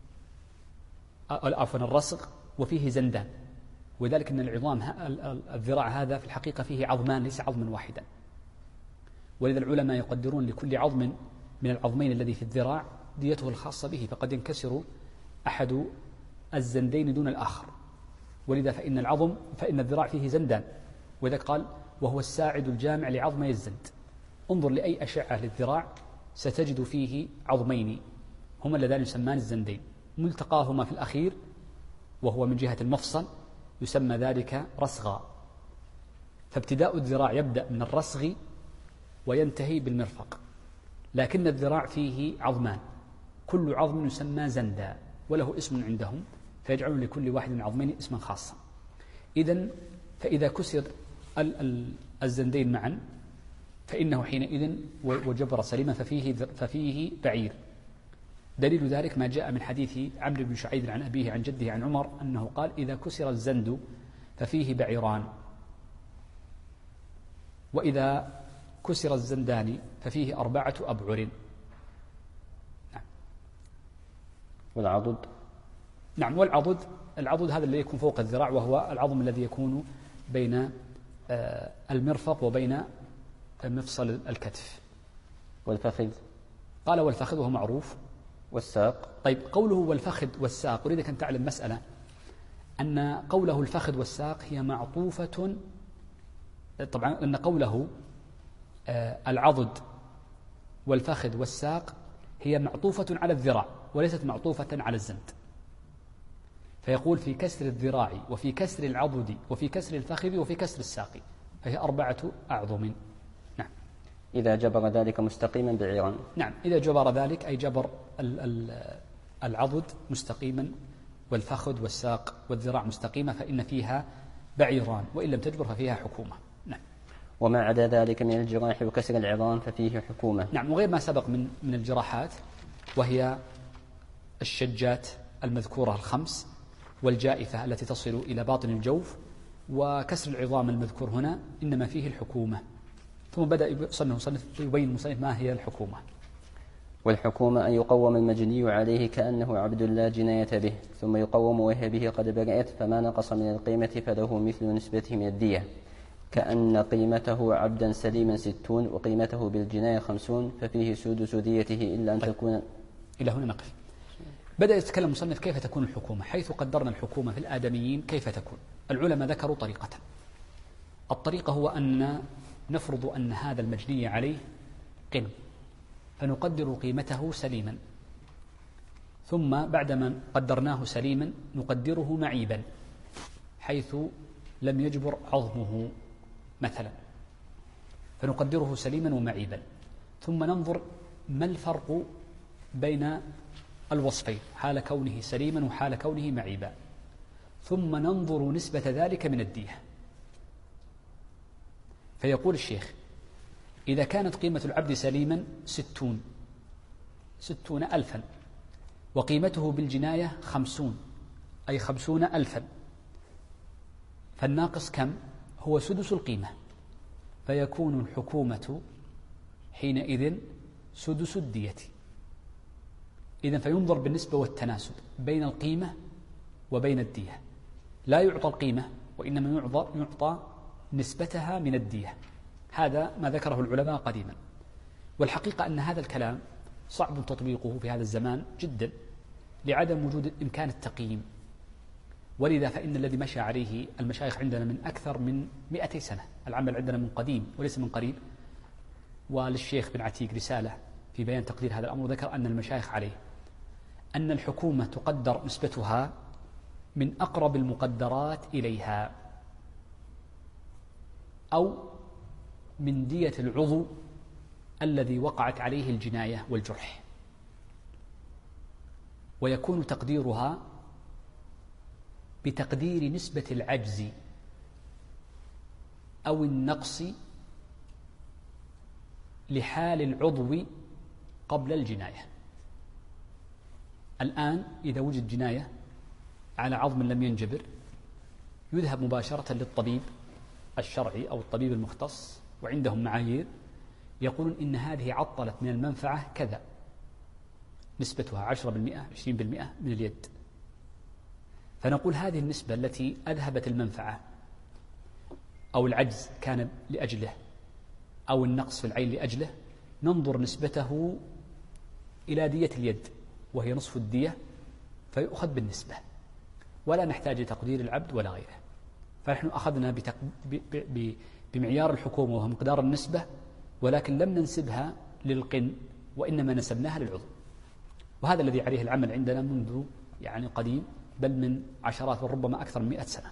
عفوا الرسغ، وفيه زندان، وذلك أن العظام الذراع هذا في الحقيقة فيه عظمان ليس عظما واحدا، ولذا العلماء يقدرون لكل عظم من العظمين الذي في الذراع ديته الخاصة به، فقد ينكسر أحد الزندين دون الآخر، ولذا فإن الذراع فيه زندان، وإذا قال وهو الساعد الجامع لعظمي الزند. انظر لأي أشعة للذراع ستجد فيه عظمين هما اللذان يسمان الزندين، ملتقاهما في الأخير وهو من جهة المفصل يسمى ذلك رسغا. فابتداء الذراع يبدأ من الرسغ وينتهي بالمرفق، لكن الذراع فيه عظمان، كل عظم يسمى زندا وله اسم عندهم، فيجعلون لكل واحد من عظمين اسما خاصا. فإذا كسر الزندين معا فإنه حينئذ وجبر سليما ففيه بعير. دليل ذلك ما جاء من حديث عمرو بن شعيب عن أبيه عن جده عن عمر أنه قال إذا كسر الزند ففيه بعيران، وإذا كسر الزندان ففيه 4 أبعر. نعم. والعضد؟ نعم. والعضد هذا الذي يكون فوق الذراع، وهو العظم الذي يكون بين المرفق وبين مفصل الكتف. والفخذ؟ قال والفخذ وهو معروف. والساق؟ طيب، قوله والفخذ والساق، أريدك أن تعلم مسألة، أن قوله الفخذ والساق هي معطوفة، طبعا أن قوله العضد والفخذ والساق هي معطوفة على الذراع وليست معطوفة على الزند، فيقول في كسر الذراع وفي كسر العضد وفي كسر الفخذ وفي كسر الساق، فهي 4 أعظم. نعم. إذا جبر ذلك مستقيما بعيران. نعم. إذا جبر ذلك أي جبر العضد مستقيما والفخذ والساق والذراع مستقيمة فإن فيها بعيران، وإن لم تجبر ففيها حكومة. نعم. وما عدا ذلك من الجراح وكسر العظام ففيه حكومة. نعم. وغير ما سبق من الجراحات، وهي الشجات المذكورة 5 والجائفة التي تصل إلى باطن الجوف، وكسر العظام المذكور هنا إنما فيه الحكومة. ثم بدأ يبين المصنف ما هي الحكومة. والحكومة أن يقوم المجني عليه كأنه عبد لا جناية به، ثم يقوم وهي به قد برئت، فما نقص من القيمة فله مثل نسبته من الدية، كأن قيمته عبدا سليما 60 وقيمته بالجناية 50 ففيه سدس ديته إلا أن تكون. إلى هنا نقف. بدأ يتكلم المصنف كيف تكون الحكومة، حيث قدرنا الحكومة في الآدميين كيف تكون. العلماء ذكروا طريقة. الطريقة هو أن نفرض أن هذا المجني عليه قن، فنقدر قيمته سليما، ثم بعدما قدرناه سليما نقدره معيبا حيث لم يجبر عظمه مثلا، فنقدره سليما ومعيبا، ثم ننظر ما الفرق بين الوصفين حال كونه سليما وحال كونه معيبا، ثم ننظر نسبة ذلك من الدية. فيقول الشيخ: إذا كانت قيمة العبد سليما 60 ألفا، وقيمته بالجناية 50 أي 50 ألفا، فالناقص كم؟ هو سدس القيمة، فيكون الحكومة حينئذ سدس الدية. إذن فينظر بالنسبة والتناسب بين القيمة وبين الدية، لا يعطى القيمة وإنما يعطى نسبتها من الدية. هذا ما ذكره العلماء قديما، والحقيقة أن هذا الكلام صعب تطبيقه في هذا الزمان جدا لعدم وجود إمكان التقييم، ولذا فإن الذي مشى عليه المشايخ عندنا من أكثر من 200 سنة، العمل عندنا من قديم وليس من قريب. وللشيخ بن عتيق رسالة في بيان تقدير هذا الأمر، ذكر أن المشايخ عليه أن الحكومة تقدر نسبتها من أقرب المقدرات إليها، أو من دية العضو الذي وقعت عليه الجناية والجرح، ويكون تقديرها بتقدير نسبة العجز أو النقص لحال العضو قبل الجناية. الآن إذا وجد جناية على عظم لم ينجبر، يذهب مباشرة للطبيب الشرعي أو الطبيب المختص، وعندهم معايير يقولون إن هذه عطلت من المنفعة كذا، نسبتها 10% 20% من اليد، فنقول هذه النسبة التي أذهبت المنفعة أو العجز كان لأجله أو النقص في العين لأجله، ننظر نسبته إلى دية اليد وهي نصف الدية، فيؤخذ بالنسبة ولا نحتاج لتقدير العبد ولا غيره. فنحن أخذنا بمعيار الحكومة وهو مقدار النسبة، ولكن لم ننسبها للقن وإنما نسبناها للعضو، وهذا الذي عليه العمل عندنا منذ يعني قديم، بل من عشرات وربما أكثر من 100 سنة.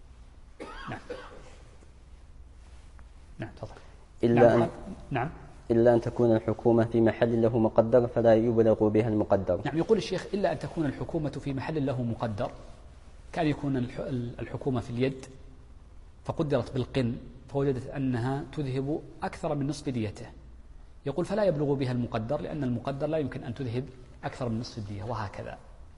نعم تفضل. إلا أن تكون الحكومة في محل له مقدر فلا يبلغ بها المقدر. نعم، يقول الشيخ: إلا أن تكون الحكومة في محل له مقدر، كان يكون الحكومة في اليد فقدرت بالقن فوجدت أنها تذهب أكثر من نصف ديته، يقول فلا يبلغ بها المقدر، لأن المقدر لا يمكن أن تذهب أكثر من نصف الدية، وهكذا.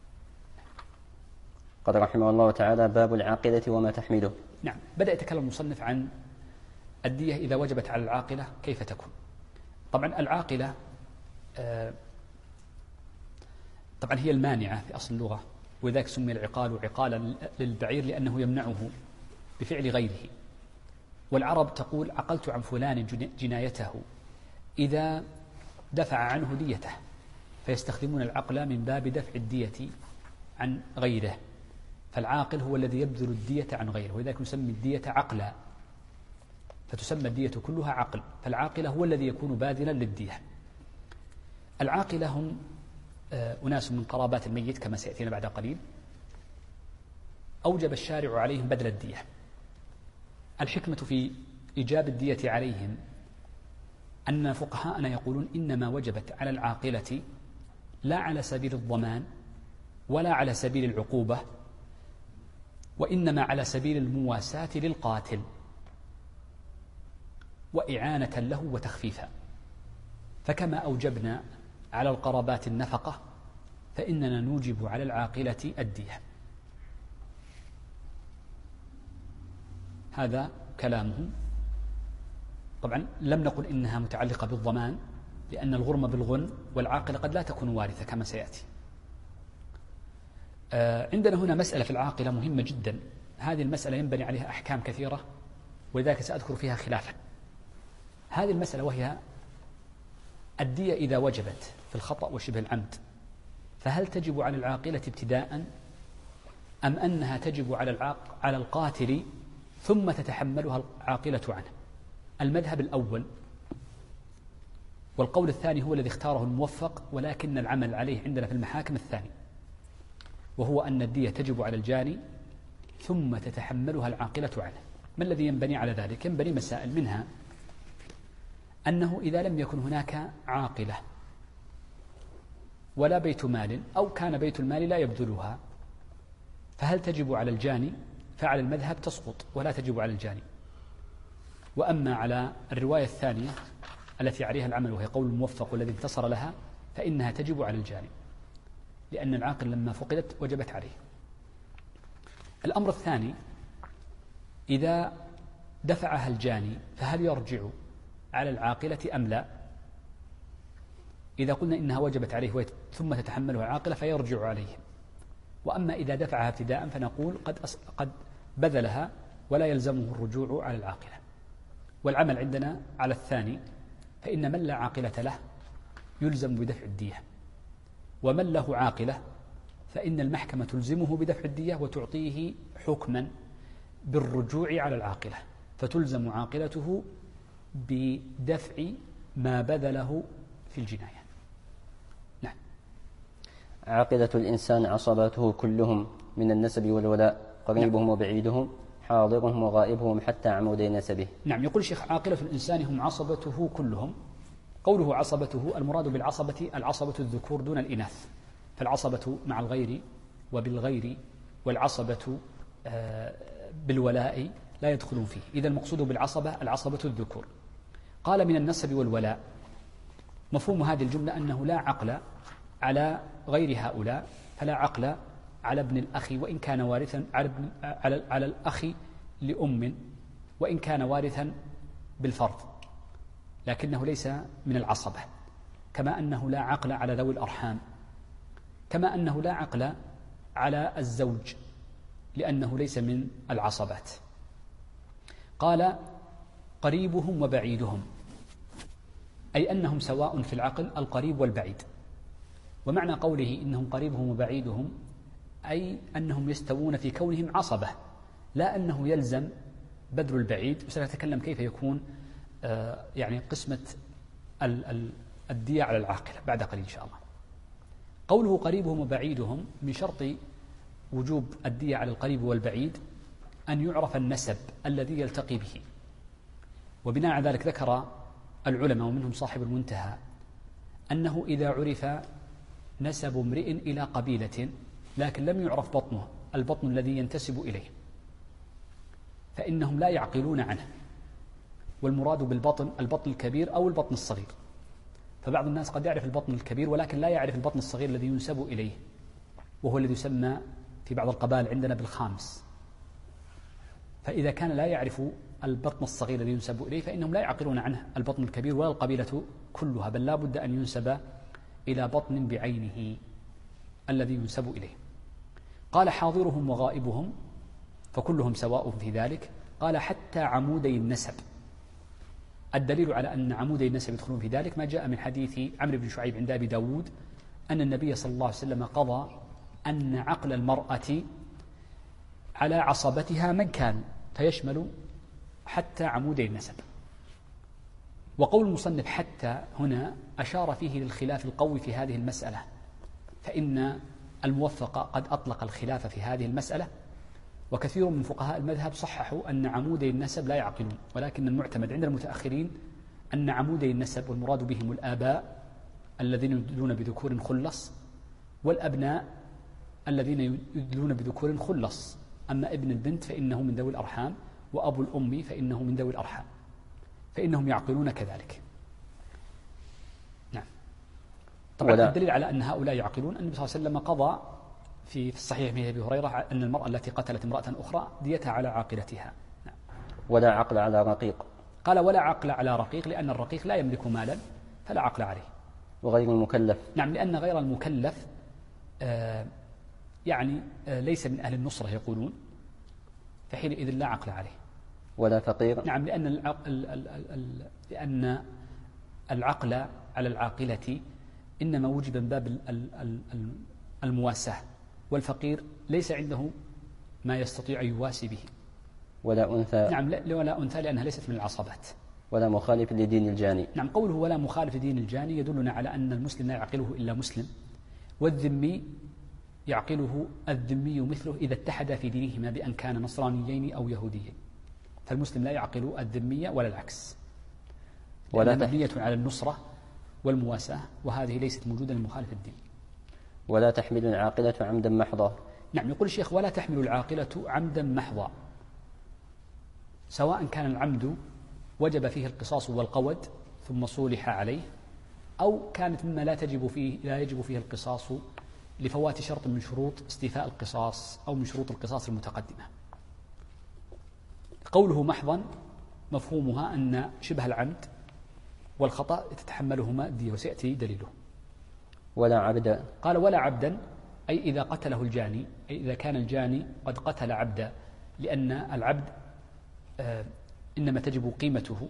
قد رحمه الله تعالى: باب العاقلة وما تحمله. نعم، بدأ يتكلم المصنف عن الدية إذا وجبت على العاقلة كيف تكون. طبعا العاقلة طبعا هي المانعة في أصل اللغة، ولذلك سمي العقال عقالا للبعير لأنه يمنعه بفعل غيره. والعرب تقول: عقلت عن فلان جنايته إذا دفع عنه ديته، فيستخدمون العقل من باب دفع الدية عن غيره، فالعاقل هو الذي يبذل الدية عن غيره، ولذلك نسمي الدية عقلا، فتسمى الدية كلها عقل، فالعاقل هو الذي يكون باذلا للدية. العاقلة هم أناس من قرابات الميت كما سيأتينا بعد قليل، أوجب الشارع عليهم بذل الدية. الحكمة في إيجاب الدية عليهم أن فقهاءنا يقولون إنما وجبت على العاقلة لا على سبيل الضمان ولا على سبيل العقوبة، وإنما على سبيل المواساة للقاتل وإعانة له وتخفيفا. فكما أوجبنا على القرابات النفقة، فإننا نوجب على العاقلة الدية. هذا كلامهم. طبعا لم نقل إنها متعلقة بالضمان، لأن الغرم بالغن، والعاقلة قد لا تكون وارثة كما سيأتي. عندنا هنا مسألة في العاقلة مهمة جدا، هذه المسألة ينبني عليها أحكام كثيرة، ولذلك سأذكر فيها خلافا. هذه المسألة وهي الدية إذا وجبت في الخطأ وشبه العمد، فهل تجب على العاقلة ابتداء، أم أنها تجب على القاتل ثم تتحملها العاقلة عنه؟ المذهب الأول، والقول الثاني هو الذي اختاره الموفق، ولكن العمل عليه عندنا في المحاكم الثاني، وهو أن الدية تجب على الجاني ثم تتحملها العاقلة عنه. ما الذي ينبني على ذلك؟ ينبني مسائل، منها أنه إذا لم يكن هناك عاقلة ولا بيت مال، أو كان بيت المال لا يبذلها، فهل تجب على الجاني؟ فعلى المذهب تسقط ولا تجب على الجاني. وأما على الرواية الثانية التي عليها العمل وهي قول الموفق الذي انتصر لها، فإنها تجب على الجاني، لأن العاقل لما فقدت وجبت عليه. الأمر الثاني، إذا دفعها الجاني فهل يرجع على العاقلة أم لا؟ إذا قلنا إنها وجبت عليه ثم تتحملها العاقلة فيرجع عليه. وأما إذا دفعها ابتداء فنقول قد بذلها ولا يلزمه الرجوع على العاقلة. والعمل عندنا على الثاني، فإن من لا عاقلة له يلزم بدفع الدية، ومن له عاقلة فإن المحكمة تلزمه بدفع الدية وتعطيه حكما بالرجوع على العاقلة، فتلزم عاقلته بدفع ما بذله في الجناية. نعم. عاقلة الإنسان عصباته كلهم من النسب والولاء، قريبهم وبعيدهم، حاضرهم وغائبهم حتى عمودي نسبه. نعم. يقول الشيخ: عاقلة الإنسان هم عصبته كلهم. قوله عصبته، المراد بالعصبة العصبة الذكور دون الإناث، فالعصبة مع الغير وبالغير، والعصبة بالولاء لا يدخلون فيه. إذا المقصود بالعصبة العصبة الذكور. قال: من النسب والولاء. مفهوم هذه الجملة أنه لا عقل على غير هؤلاء، فلا عقل على ابن الأخ وإن كان وارثا، على الأخ لأم وإن كان وارثا بالفرض، لكنه ليس من العصبة. كما أنه لا عقل على ذوي الأرحام، كما أنه لا عقل على الزوج لأنه ليس من العصبات. قال: قريبهم وبعيدهم، أي أنهم سواء في العقل القريب والبعيد. ومعنى قوله إنهم قريبهم وبعيدهم أي أنهم يستوون في كونهم عصبة، لا أنه يلزم بذل البعيد. وسنتكلم كيف يكون يعني قسمة الدية على العاقلة بعد قليل إن شاء الله. قوله قريبهم وبعيدهم، من شرط وجوب الدية على القريب والبعيد أن يعرف النسب الذي يلتقي به. وبناء على ذلك ذكر العلماء ومنهم صاحب المنتهى أنه إذا عرف نسب امرئ إلى قبيلة لكن لم يعرف بطنه، البطن الذي ينتسب إليه، فإنهم لا يعقلون عنه. والمراد بالبطن البطن الكبير أو البطن الصغير. فبعض الناس قد يعرف البطن الكبير ولكن لا يعرف البطن الصغير الذي ينسب إليه، وهو الذي يسمى في بعض القبائل عندنا بالخامس. فإذا كان لا يعرف البطن الصغير الذي ينسب إليه فإنهم لا يعقلون عنه البطن الكبير ولا القبيلة كلها، بل لا بد أن ينسب إلى بطن بعينه الذي ينسب إليه. قال: حاضرهم وغائبهم، فكلهم سواء في ذلك. قال: حتى عمودي النسب. الدليل على أن عمودي النسب يدخلون في ذلك ما جاء من حديث عمرو بن شعيب عند أبي داود أن النبي صلى الله عليه وسلم قضى أن عقل المرأة على عصبتها من كان، فيشمل حتى عمودي النسب. وقول المصنف حتى هنا أشار فيه للخلاف القوي في هذه المسألة، فإن الموفق قد أطلق الخلاف في هذه المسألة، وكثير من فقهاء المذهب صححوا أن عمودي النسب لا يعقلون، ولكن المعتمد عند المتأخرين أن عمودي النسب والمراد بهم الآباء الذين يدلون بذكور خلص، والأبناء الذين يدلون بذكور خلص. أما ابن البنت فإنه من ذوي الأرحام، وأبو الأم فإنه من ذوي الأرحام، فإنهم يعقلون كذلك. نعم. طبعا الدليل على أن هؤلاء يعقلون أن النبي صلى الله عليه وسلم قضى في الصحيح من أبي هريرة أن المرأة التي قتلت امرأة أخرى ديتها على عاقلتها. نعم. ولا عقل على رقيق. قال: ولا عقل على رقيق، لأن الرقيق لا يملك مالا فلا عقل عليه. وغير المكلف. نعم، لأن غير المكلف يعني ليس من أهل النصرة يقولون، فحينئذ لا عقل عليه. ولا فقير. نعم، لأن العقل على العاقلة إنما وجب من باب المواساة، والفقير ليس عنده ما يستطيع أن يواسي به. ولا أنثى. نعم، ولا أنثى لأنها ليست من العصبات. ولا مخالف لدين الجاني. نعم، قوله ولا مخالف لدين الجاني يدلنا على أن المسلم لا يعقله إلا مسلم، والذمي يعقله الذمي مثله إذا اتحد في دينهما بأن كان نصرانيين أو يهوديين. فالمسلم لا يعقل الذمية ولا العكس، ولا مبنية على النصرة والمواساة، وهذه ليست موجودة لمخالف الدين. ولا تحمل العاقلة عمدا محضا. نعم، يقول الشيخ: ولا تحمل العاقلة عمدا محضا، سواء كان العمد وجب فيه القصاص والقود ثم صولح عليه، أو كانت مما لا يجب فيه القصاص لفوات شرط من شروط استيفاء القصاص أو من شروط القصاص المتقدمة. قوله محضا مفهومها أن شبه العمد والخطأ تتحملهما الدية، وسيأتي دليله. ولا عبدا، قال: ولا عبدا، أي إذا قتله الجاني، أي إذا كان الجاني قد قتل عبدا، لأن العبد إنما تجب قيمته،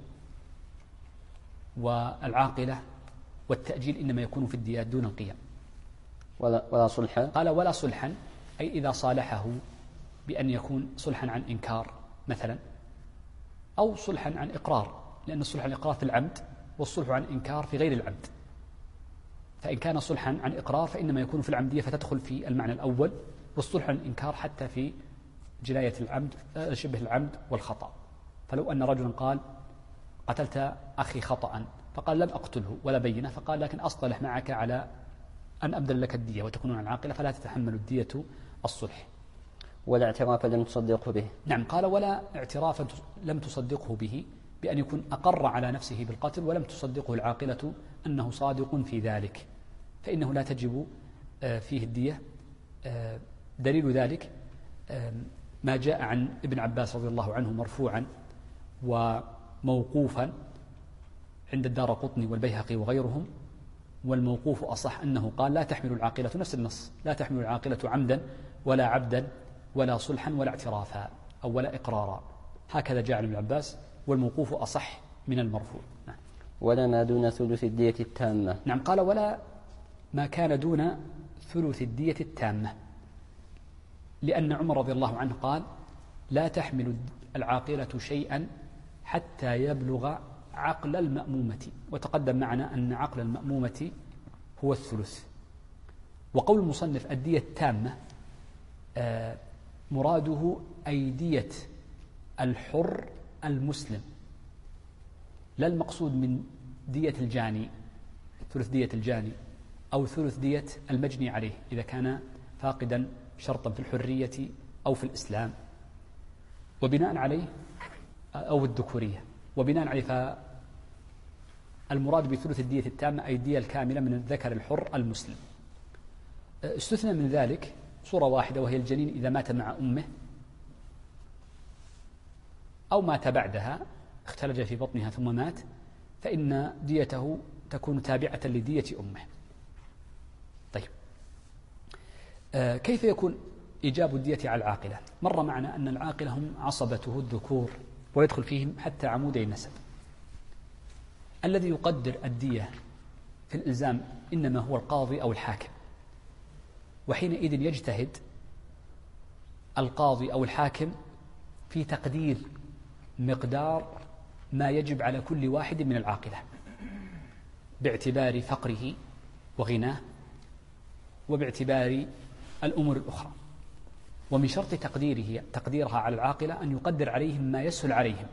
والعاقلة والتأجيل إنما يكون في الديات دون القيم. ولا صلحا، قال: ولا صلحا، أي إذا صالحه بأن يكون صلحا عن إنكار مثلا، أو صلحا عن إقرار، لأن الصلح عن الإقرار في العمد، والصلح عن إنكار في غير العمد. فإن كان صلحا عن إقرار فإنما يكون في العمدية فتدخل في المعنى الأول، والصلح عن إنكار حتى في جناية العمد شبه العمد والخطأ. فلو أن رجلا قال: قتلت أخي خطأ، فقال: لم أقتله ولا بينه، فقال: لكن أصطلح معك على أن أبدل لك الدية وتكون عن عاقلة، فلا تتحمل الدية الصلح. ولا اعتراف لم تصدقه به. نعم، قال: ولا اعتراف لم تصدقه به، بأن يكون أقر على نفسه بالقتل ولم تصدقه العاقلة أنه صادق في ذلك، فإنه لا تجب فيه الدية. دليل ذلك ما جاء عن ابن عباس رضي الله عنه مرفوعا وموقوفا عند الدارقطني والبيهقي وغيرهم، والموقوف أصح أنه قال: لا تحمل العاقلة، نفس النص، لا تحمل العاقلة عمدا ولا عبدا ولا صلحا ولا اعترافا أو ولا إقرارا. هكذا جاء عن ابن عباس، والموقوف أصح من المرفوع. نعم. ولا ما دون ثلث الدية التامة. نعم، قال: ولا ما كان دون ثلث الدية التامة، لأن عمر رضي الله عنه قال: لا تحمل العاقلة شيئا حتى يبلغ عقل المأمومة، وتقدم معنا أن عقل المأمومة هو الثلث. وقول المصنف الدية التامة مراده أي دية الحر المسلم، لا المقصود من دية الجاني، ثلث دية الجاني أو ثلث دية المجني عليه إذا كان فاقدا شرطا في الحرية أو في الإسلام، وبناء عليه أو الذكورية، وبناء عليه فالمراد بثلث الدية التامة أي الدية الكاملة من الذكر الحر المسلم. استثنى من ذلك صورة واحدة، وهي الجنين إذا مات مع أمه أو مات بعدها، اختلج في بطنها ثم مات، فإن ديته تكون تابعة لدية أمه. طيب، كيف يكون إيجاب الدية على العاقلة؟ مر معنا أن العاقلة هم عصبته الذكور، ويدخل فيهم حتى عمودي النسب. الذي يقدر الدية في الإلزام إنما هو القاضي أو الحاكم، وحينئذ يجتهد القاضي أو الحاكم في تقدير مقدار ما يجب على كل واحد من العاقلة باعتبار فقره وغناه وباعتبار الأمور الأخرى. ومن شرط تقديرها على العاقلة أن يقدر عليهم ما يسهل عليهم،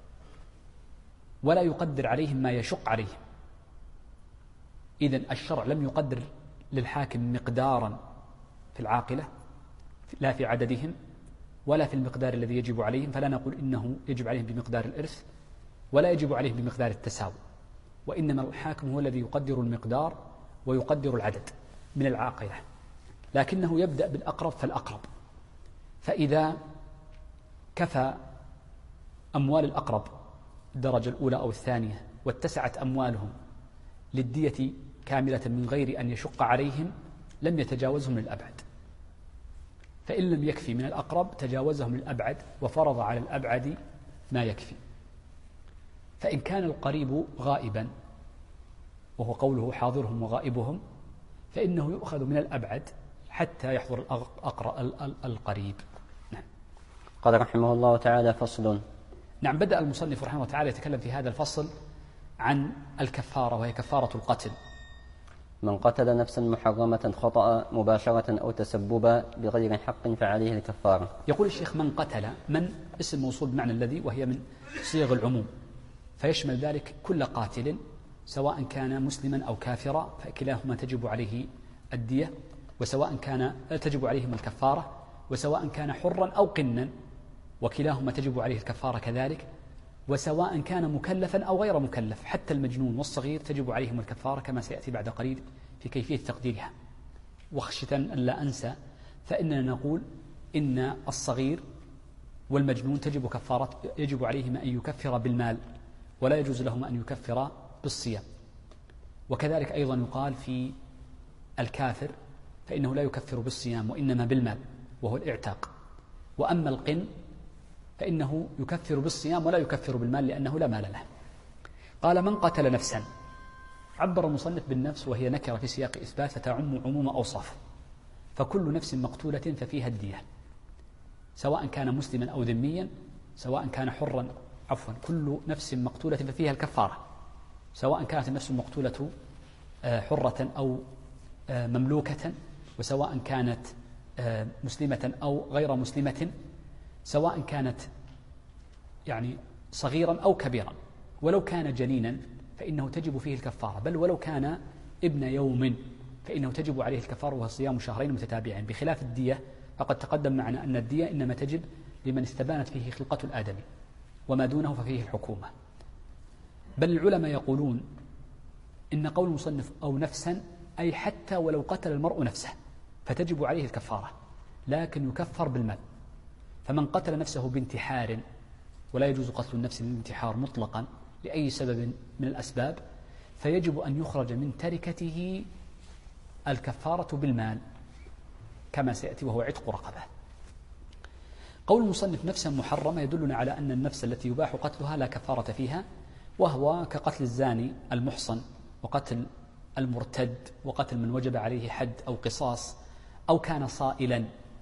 ولا يقدر عليهم ما يشق عليهم. إذن الشرع لم يقدر للحاكم مقدارا في العاقلة، لا في عددهم ولا في المقدار الذي يجب عليهم، فلا نقول إنه يجب عليهم بمقدار الإرث ولا يجب عليهم بمقدار التساوي، وإنما الحاكم هو الذي يقدر المقدار ويقدر العدد من العاقلة، لكنه يبدأ بالأقرب فالأقرب. فإذا كفى أموال الأقرب الدرجة الأولى أو الثانية واتسعت أموالهم للدية كاملة من غير أن يشق عليهم لم يتجاوزهم للأبعد، فإن لم يكفي من الأقرب تجاوزهم للأبعد وفرض على الأبعد ما يكفي. فإن كان القريب غائبا، وهو قوله حاضرهم وغائبهم، فإنه يؤخذ من الأبعد حتى يحضر القريب. نعم. قال رحمه الله تعالى: فصل. نعم، بدأ المصنف رحمه الله تعالى يتكلم في هذا الفصل عن الكفارة، وهي كفارة القتل، من قتل نفسا محرمة خطأ مباشرة أو تسببا بغير حق فعليه الكفارة. يقول الشيخ من قتل، من اسم موصول بمعنى الذي، وهي من صيغ العموم، فيشمل ذلك كل قاتل سواء كان مسلما أو كافرا، فكلاهما تجب عليه الدية، وسواء كان تجب عليهم الكفارة، وسواء كان حرا أو قنا وكلاهما تجب عليه الكفارة كذلك، وسواء كان مكلفا أو غير مكلف، حتى المجنون والصغير تجب عليهم الكفارة كما سيأتي بعد قليل في كيفية تقديرها. وخشية أن لا أنسى فإننا نقول إن الصغير والمجنون يجب عليهما أن يكفر بالمال، ولا يجوز لهما أن يكفر بالصيام. وكذلك أيضا يقال في الكافر فإنه لا يكفر بالصيام وإنما بالمال وهو الإعتاق. وأما القن فإنه يكفر بالصيام ولا يكفر بالمال لأنه لا مال له. قال من قتل نفسا، عبر المصنف بالنفس وهي نكرة في سياق إثبات فتعم عموم أوصاف، فكل نفس مقتولة ففيها الدية سواء كان مسلما أو ذميا، سواء كان حرا كل نفس مقتولة ففيها الكفارة، سواء كانت النفس المقتولة حرة أو مملوكة، وسواء كانت مسلمة أو غير مسلمة، سواء كانت يعني صغيرا أو كبيرا، ولو كان جنينا فإنه تجب فيه الكفارة، بل ولو كان ابن يوم فإنه تجب عليه الكفارة وهو صيام شهرين متتابعين، بخلاف الدية فقد تقدم معنا أن الدية إنما تجب لمن استبانت فيه خلقة الآدمي، وما دونه ففيه الحكومة. بل العلماء يقولون إن قول المصنف أو نفسا أي حتى ولو قتل المرء نفسه فتجب عليه الكفارة، لكن يكفر بالمال. فمن قتل نفسه بانتحار، ولا يجوز قتل النفس بالانتحار مطلقا لأي سبب من الأسباب، فيجب أن يخرج من تركته الكفارة بالمال كما سيأتي وهو عتق رقبة. قول المصنف نفسا محرمة يدلنا على أن النفس التي يباح قتلها لا كفارة فيها، وهو كقتل الزاني المحصن، وقتل المرتد، وقتل من وجب عليه حد أو قصاص، أو كان صائلا،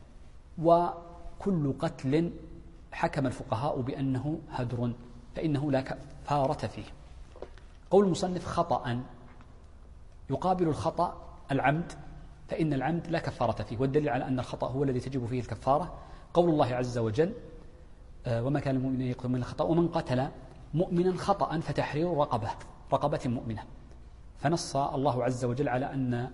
وكل قتل حكم الفقهاء بأنه هدر فإنه لا كفارة فيه. قول المصنف خطأ، يقابل الخطأ العمد، فإن العمد لا كفارة فيه، والدليل على أن الخطأ هو الذي تجب فيه الكفارة قول الله عز وجل وما كان المؤمن يقتل من الخطأ، ومن قتل مؤمنا خطأ فتحرير رقبة مؤمنة. فنص الله عز وجل على أن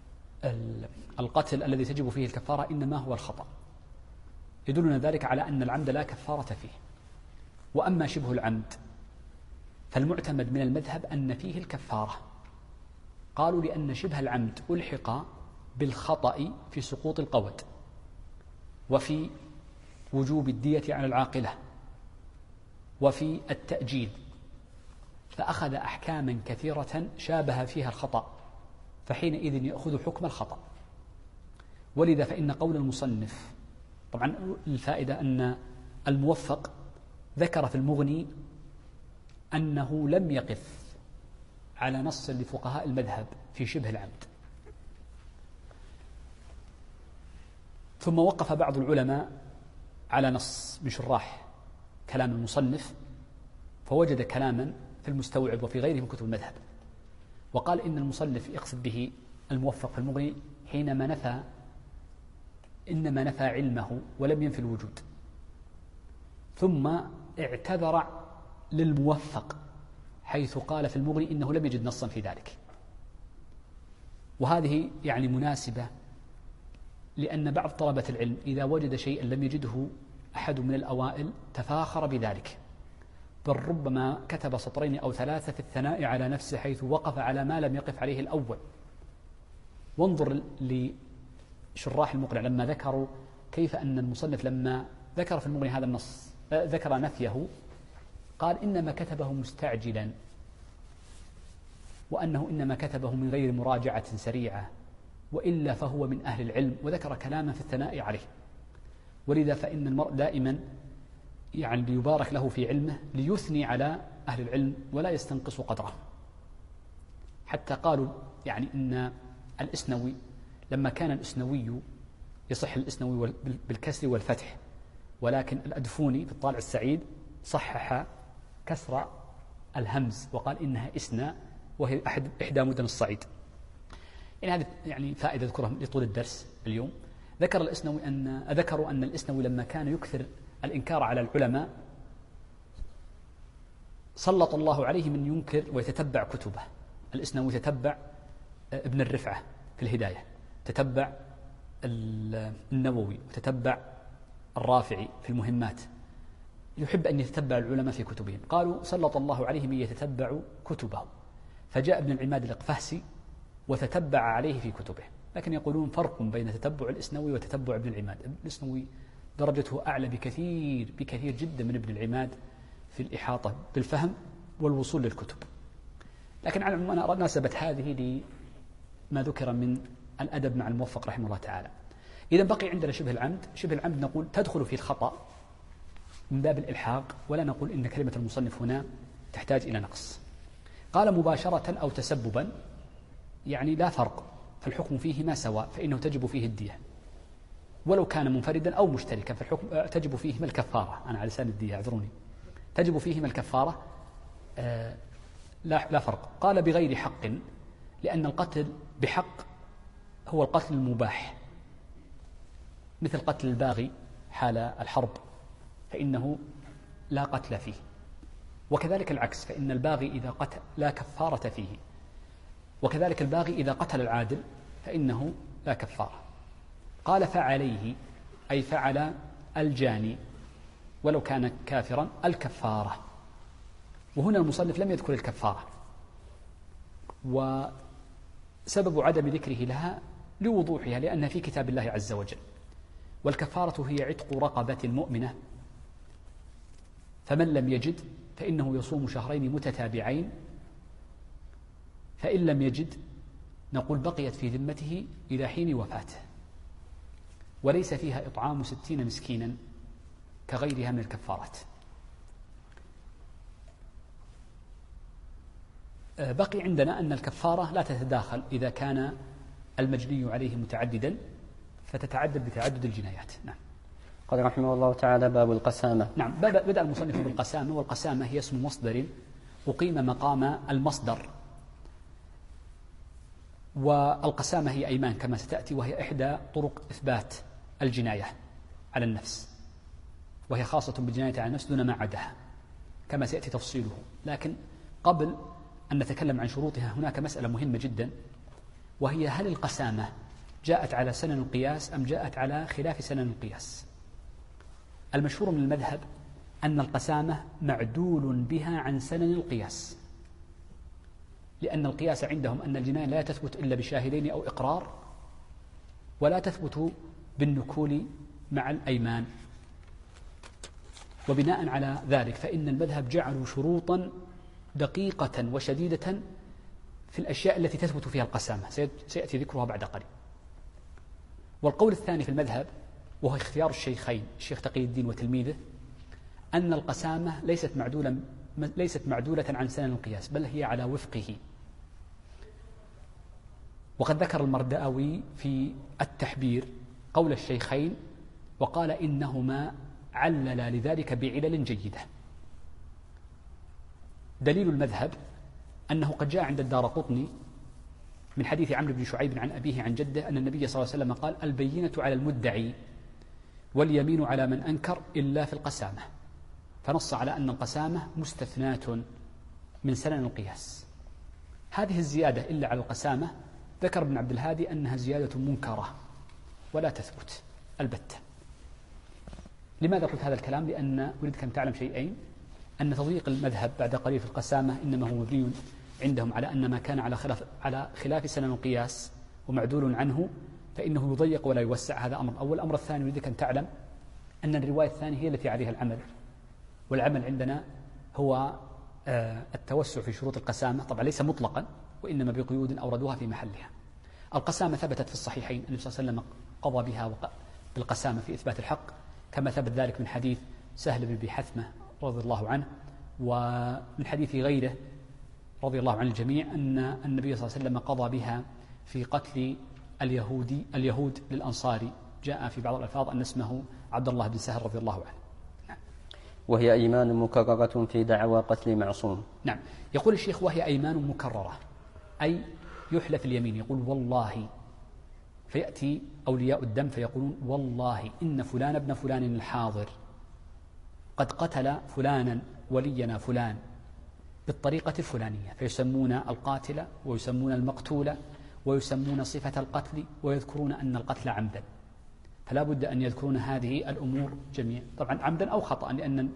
القتل الذي تجب فيه الكفارة إنما هو الخطأ، يدلنا ذلك على أن العمد لا كفارة فيه. وأما شبه العمد فالمعتمد من المذهب أن فيه الكفارة، قالوا لأن شبه العمد ألحق بالخطأ في سقوط القود وفي وجوب الدية على العاقلة وفي التأجيل، فأخذ أحكاما كثيرة شابه فيها الخطأ، فحينئذ يأخذ حكم الخطأ. ولذا فإن قول المصنف، طبعا الفائدة أن الموفق ذكر في المغني أنه لم يقف على نص لفقهاء المذهب في شبه العمد، ثم وقف بعض العلماء على نص من شراح كلام المصنف، فوجد كلاما في المستوعب وفي غيره من كتب المذهب، وقال إن المصنف يقصد به الموفق في المغني حينما إنما نفى علمه ولم ينفي الوجود، ثم اعتذر للموفق حيث قال في المغني إنه لم يجد نصا في ذلك. وهذه يعني مناسبة، لأن بعض طلبة العلم إذا وجد شيئا لم يجده أحد من الأوائل تفاخر بذلك، بل ربما كتب سطرين أو ثلاثة في الثناء على نفسه حيث وقف على ما لم يقف عليه الأول. وانظر لشراح المقنع لما ذكروا كيف أن المصنف لما ذكر في المغني هذا النص ذكر نفيه، قال إنما كتبه مستعجلا، وأنه إنما كتبه من غير مراجعة سريعة، وإلا فهو من أهل العلم، وذكر كلاما في الثناء عليه. ولذا فإن المرء دائما يعني ليبارك له في علمه ليثني على أهل العلم ولا يستنقص قدره. حتى قالوا يعني إن الإسنوي لما كان الإسنوي يصح الإسنوي بالكسر والفتح، ولكن الأدفوني في الطالع السعيد صحح كسر الهمز وقال إنها إسنا، وهي إحدى مدن الصعيد. يعني هذه يعني فائدة أذكرها لطول الدرس اليوم. ذكروا أن الإسنوي لما كان يكثر الإنكار على العلماء سلط الله عليه من ينكر ويتتبع كتبه. الإسنوي يتتبع ابن الرفعة في الهداية، تتبع النووي، وتتبع الرافعي في المهمات، يحب أن يتتبع العلماء في كتبهم. قالوا سلط الله عليه من يتتبع كتبه، فجاء ابن العماد الإقفاسي وتتبع عليه في كتبه. لكن يقولون فرق بين تتبع الإسنوي وتتبع ابن العماد. الإسنوي درجته أعلى بكثير جدا من ابن العماد في الإحاطة بالفهم والوصول للكتب. لكن على العموم أنا ناسبت هذه لما ذكر من الأدب مع الموفق رحمه الله تعالى. إذا بقي عندنا شبه العمد. شبه العمد نقول تدخل في الخطأ من باب الإلحاق، ولا نقول إن كلمة المصنف هنا تحتاج إلى نقص. قال مباشرة أو تسببا، يعني لا فرق، فالحكم فيهما سواء، فإنه تجب فيه الدية ولو كان منفردا أو مشتركا، فالحكم تجب فيهما الكفارة. أنا على لسان الدية اعذروني. تجب فيهما الكفارة لا فرق. قال بغير حق، لأن القتل بحق هو القتل المباح، مثل قتل الباغي حال الحرب فإنه لا قتل فيه، وكذلك العكس، فإن الباغي إذا قتل لا كفارة فيه، وكذلك الباغي إذا قتل العادل فإنه لا كفارة. قال فعليه، أي فعل الجاني ولو كان كافرا، الكفارة. وهنا المصنف لم يذكر الكفارة، وسبب عدم ذكره لها لوضوحها، لأنها في كتاب الله عز وجل. والكفارة هي عتق رقبة مؤمنة، فمن لم يجد فإنه يصوم شهرين متتابعين، فإن لم يجد نقول بقيت في ذمته إلى حين وفاته، وليس فيها إطعام 60 مسكينا كغيرها من الكفارات. بقي عندنا أن الكفارة لا تتداخل إذا كان المجني عليه متعددا، فتتعدد بتعدد الجنايات. نعم. قال رحمه الله تعالى باب القسامة. نعم. بدأ المصنف بالقسامة، والقسامة هي اسم مصدر أقيم مقام المصدر. والقسامة هي أيمان كما ستأتي، وهي إحدى طرق إثبات الجناية على النفس، وهي خاصة بالجناية على النفس دون ما عداها كما سيأتي تفصيله. لكن قبل أن نتكلم عن شروطها هناك مسألة مهمة جدا، وهي هل القسامة جاءت على سنن القياس أم جاءت على خلاف سنن القياس؟ المشهور من المذهب أن القسامة معدول بها عن سنن القياس، لأن القياس عندهم أن الجناية لا تثبت إلا بشاهدين أو إقرار، ولا تثبت بالنكول مع الأيمان. وبناء على ذلك فإن المذهب جعلوا شروطا دقيقة وشديدة في الأشياء التي تثبت فيها القسامة، سيأتي ذكرها بعد قليل. والقول الثاني في المذهب، وهو اختيار الشيخين الشيخ تقي الدين وتلميذه، أن القسامة ليست معدولة عن سنن القياس، بل هي على وفقه. وقد ذكر المرداوي في التحبير قول الشيخين، وقال إنهما عللا لذلك بعلل جيدة. دليل المذهب أنه قد جاء عند الدارقطني من حديث عمرو بن شعيب عن أبيه عن جده أن النبي صلى الله عليه وسلم قال: البينة على المدعي واليمين على من أنكر إلا في القسامة، فنص على أن القسامة مستثناة من سنن القياس. هذه الزيادة إلا على القسامة ذكر ابن عبد الهادي أنها زيادة منكرة ولا تثبت البتة. لماذا قلت هذا الكلام؟ لأن أريدك أن تعلم شيئين: أن تضييق المذهب بعد قليل في القسامة إنما هو مبني عندهم على أن ما كان على خلاف سنن القياس ومعدول عنه فإنه يضيق ولا يوسع. هذا أمر أول. الأمر الثاني أريدك أن تعلم أن الرواية الثانية هي التي عليها العمل، والعمل عندنا هو التوسع في شروط القسامة، طبعا ليس مطلقا وإنما بقيود أوردوها في محلها. القسامة ثبتت في الصحيحين، النبي صلى الله عليه وسلم قضى بها بالقسامة في إثبات الحق، كما ثبت ذلك من حديث سهل بن أبي حثمة رضي الله عنه، ومن حديث غيره رضي الله عن الجميع أن النبي صلى الله عليه وسلم قضى بها في قتل اليهود للأنصاري. جاء في بعض الألفاظ أن اسمه عبد الله بن سهل رضي الله عنه. نعم. وهي أيمان مكررة في دعوى قتل معصوم. نعم. يقول الشيخ: وهي أيمان مكررة، أي يحلف اليمين يقول والله، فيأتي أولياء الدم فيقولون والله إن فلان ابن فلان الحاضر قد قتل فلانا ولينا فلان بالطريقة الفلانية، فيسمون القاتل ويسمون المقتول ويسمون صفة القتل ويذكرون أن القتل عمدا. فلا بد أن يذكرون هذه الأمور جميعا، طبعا عمدا أو خطأ،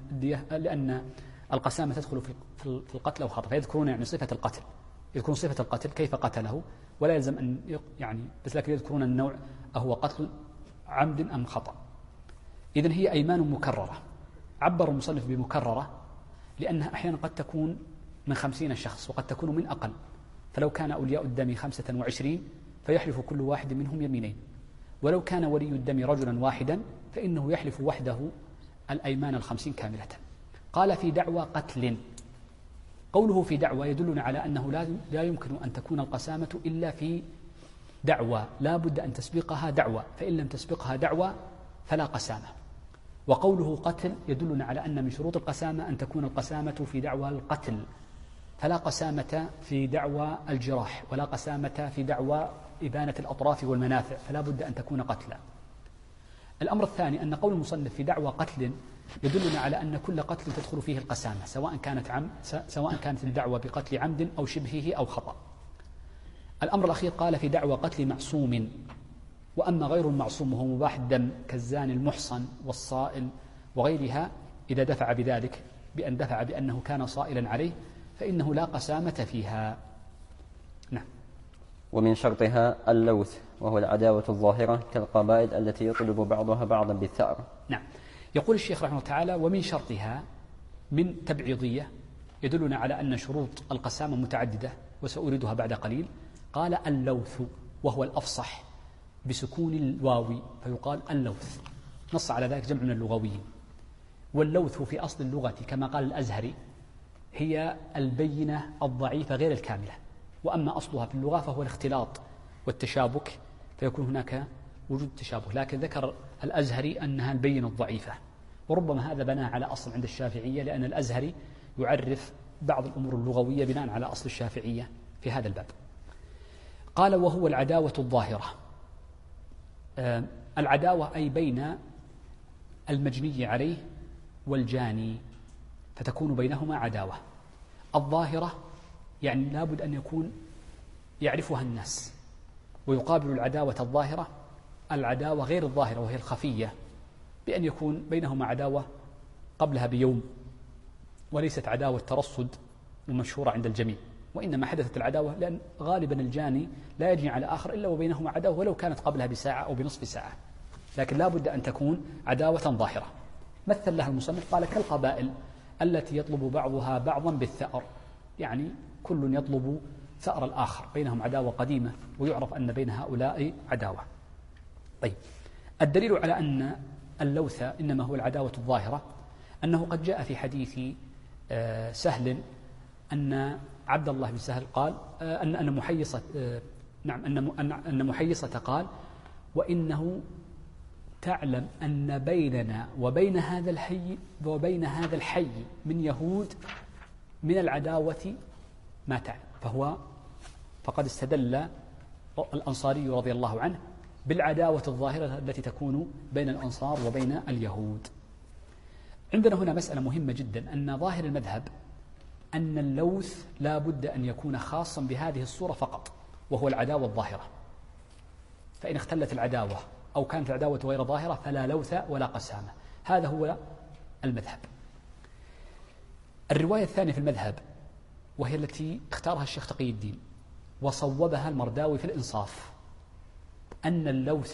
لأن القسامة تدخل في القتل أو خطأ، فيذكرون يعني صفة القتل، يذكرون صفة القتل كيف قتله، ولا يلزم أن يعني بس لكن يذكرون النوع أهو قتل عمد أم خطأ. إذن هي أيمان مكررة، عبر المصنف بمكررة لأنها أحيانا قد تكون من 50 شخص وقد تكون من أقل، فلو كان أولياء الدم 25 فيحلف كل واحد منهم يمينين، ولو كان ولي الدم رجلا واحدا فإنه يحلف وحده الأيمان 50 كاملة. قال في دعوى قتل، قوله في دعوى يدلنا على أنه لا يمكن أن تكون القسامة إلا في دعوى، لا بد أن تسبقها دعوى، فإن لم تسبقها دعوى فلا قسامة. وقوله قتل يدلنا على أن من شروط القسامة أن تكون القسامة في دعوى القتل، فلا قسامة في دعوى الجراح، ولا قسامة في دعوى إبانة الأطراف والمنافع، فلا بد أن تكون قتلا. الأمر الثاني أن قول المصنف في دعوى قتل يدلنا على أن كل قتل تدخل فيه القسامة، سواء كانت الدعوة بقتل عمد أو شبهه أو خطأ. الأمر الأخير قال في دعوى قتل معصوم، وأما غير المعصوم وهو مباح الدم كالزاني المحصن والصائل وغيرها، إذا دفع بذلك بأن دفع بأنه كان صائلا عليه فإنه لا قسامة فيها. نعم. ومن شرطها اللوث، وهو العداوة الظاهرة كالقبائل التي يطلب بعضها بعضا بالثأر. نعم. يقول الشيخ رحمه الله تعالى ومن شرطها من تبعيضية يدلنا على أن شروط القسامة متعددة وسأوردها بعد قليل. قال اللوث، وهو الأفصح بسكون الواو فيقال اللوث، نص على ذلك جمع من اللغويين. واللوث في أصل اللغة كما قال الأزهري هي البينة الضعيفة غير الكاملة، وأما أصلها في اللغة فهو الاختلاط والتشابك، فيكون هناك وجود تشابه، لكن ذكر الأزهري أنها البينة الضعيفة، وربما هذا بناه على أصل عند الشافعية، لأن الأزهري يعرف بعض الأمور اللغوية بناء على أصل الشافعية في هذا الباب. قال وهو العداوة الظاهرة. العداوة أي بين المجني عليه والجاني، فتكون بينهما عداوة. الظاهرة يعني لابد أن يكون يعرفها الناس، ويقابل العداوة الظاهرة العداوة غير الظاهرة وهي الخفية، بأن يكون بينهما عداوة قبلها بيوم، وليست عداوة ترصد ومشهورة عند الجميع، وإنما حدثت العداوة لأن غالبا الجاني لا يجني على آخر إلا وبينهما عداوة ولو كانت قبلها بساعة أو بنصف ساعة، لكن لا بد أن تكون عداوة ظاهرة. مثل لها المصنف قال كالقبائل التي يطلب بعضها بعضا بالثأر، يعني كل يطلب ثأر الآخر، بينهم عداوة قديمة ويعرف أن بين هؤلاء عداوة. طيب، الدليل على أن اللوث إنما هو العداوة الظاهرة أنه قد جاء في حديث سهل أن عبد الله بن سهل قال أن محيصة أن محيصة قال وإنه تعلم أن بيننا وبين هذا الحي من يهود من العداوة ما تعلم، فقد استدل الأنصاري رضي الله عنه بالعداوة الظاهرة التي تكون بين الأنصار وبين اليهود. عندنا هنا مسألة مهمة جدا، أن ظاهر المذهب أن اللوث لا بد أن يكون خاصا بهذه الصورة فقط، وهو العداوة الظاهرة، فإن اختلت العداوة أو كانت العداوة غير ظاهرة فلا لوث ولا قسامة. هذا هو المذهب. الرواية الثانية في المذهب وهي التي اختارها الشيخ تقي الدين وصوبها المرداوي في الإنصاف، أن اللوث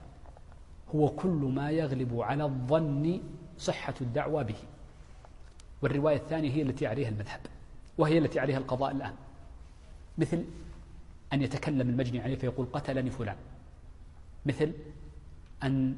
هو كل ما يغلب على الظن صحة الدعوة به. والرواية الثانية هي التي عليها المذهب وهي التي عليها القضاء الآن، مثل أن يتكلم المجني عليه فيقول قتلني فلان، مثل أن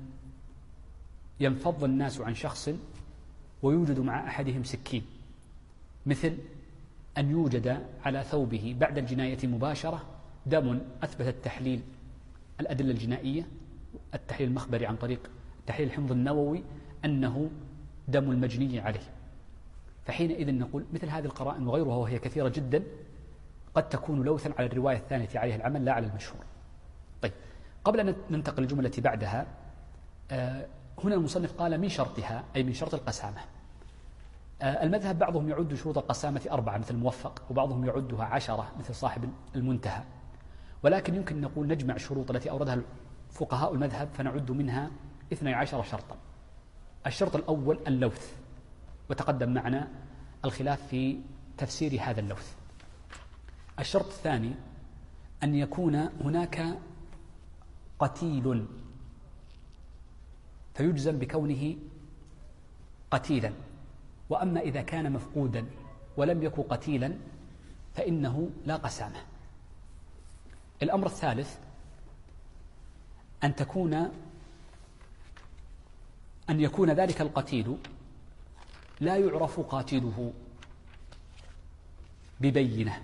ينفض الناس عن شخص ويوجد مع أحدهم سكين، مثل أن يوجد على ثوبه بعد الجناية مباشرة دم أثبت التحليل الأدلة الجنائية، التحليل المخبري عن طريق تحليل الحمض النووي أنه دم المجني عليه، فحينئذ نقول مثل هذه القرائن وغيرها وهي كثيرة جدا قد تكون لوثا على الرواية الثانية عليها العمل لا على المشهور. طيب، قبل أن ننتقل للجملة التي بعدها، هنا المصنف قال من شرطها، أي من شرط القسامة. المذهب بعضهم يعد شروط القسامة 4 مثل الموفق، وبعضهم يعدها 10 مثل صاحب المنتهى، ولكن يمكن نقول نجمع الشروط التي أوردها فقهاء المذهب فنعد منها 12 شرطا. الشرط الأول اللوث، وتقدم معنا الخلاف في تفسير هذا اللوث. الشرط الثاني أن يكون هناك قتيل فيجزم بكونه قتيلا، وأما إذا كان مفقودا ولم يكن قتيلا فإنه لا قسامة. الأمر الثالث أن يكون ذلك القتيل لا يعرف قاتله ببينة.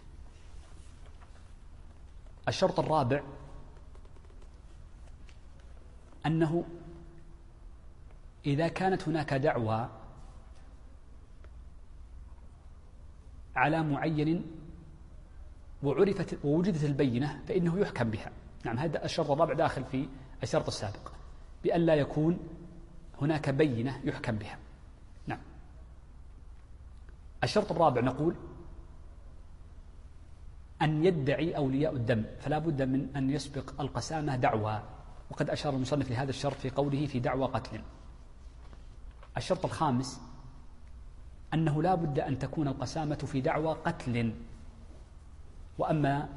الشرط الرابع أنه إذا كانت هناك دعوى على معين ووجدت البينة فإنه يحكم بها. نعم، هذا الشرط الرابع داخل في الشرط السابق، بأن لا يكون هناك بينة يحكم بها. نعم. الشرط الرابع نقول أن يدعي أولياء الدم، فلا بد من أن يسبق القسامة دعوى، وقد أشار المصنف لهذا الشرط في قوله في دعوى قتل. الشرط الخامس أنه لا بد أن تكون القسامة في دعوى قتل، وأما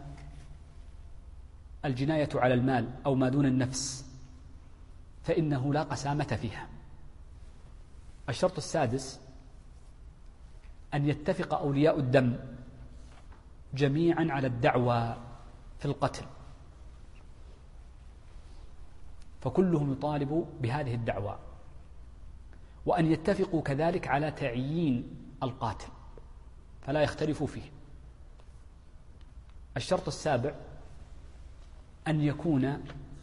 الجناية على المال أو ما دون النفس فإنه لا قسامة فيها. الشرط السادس أن يتفق أولياء الدم جميعا على الدعوى في القتل، فكلهم يطالب بهذه الدعوى، وأن يتفقوا كذلك على تعيين القاتل فلا يختلفوا فيه. الشرط السابع أن يكون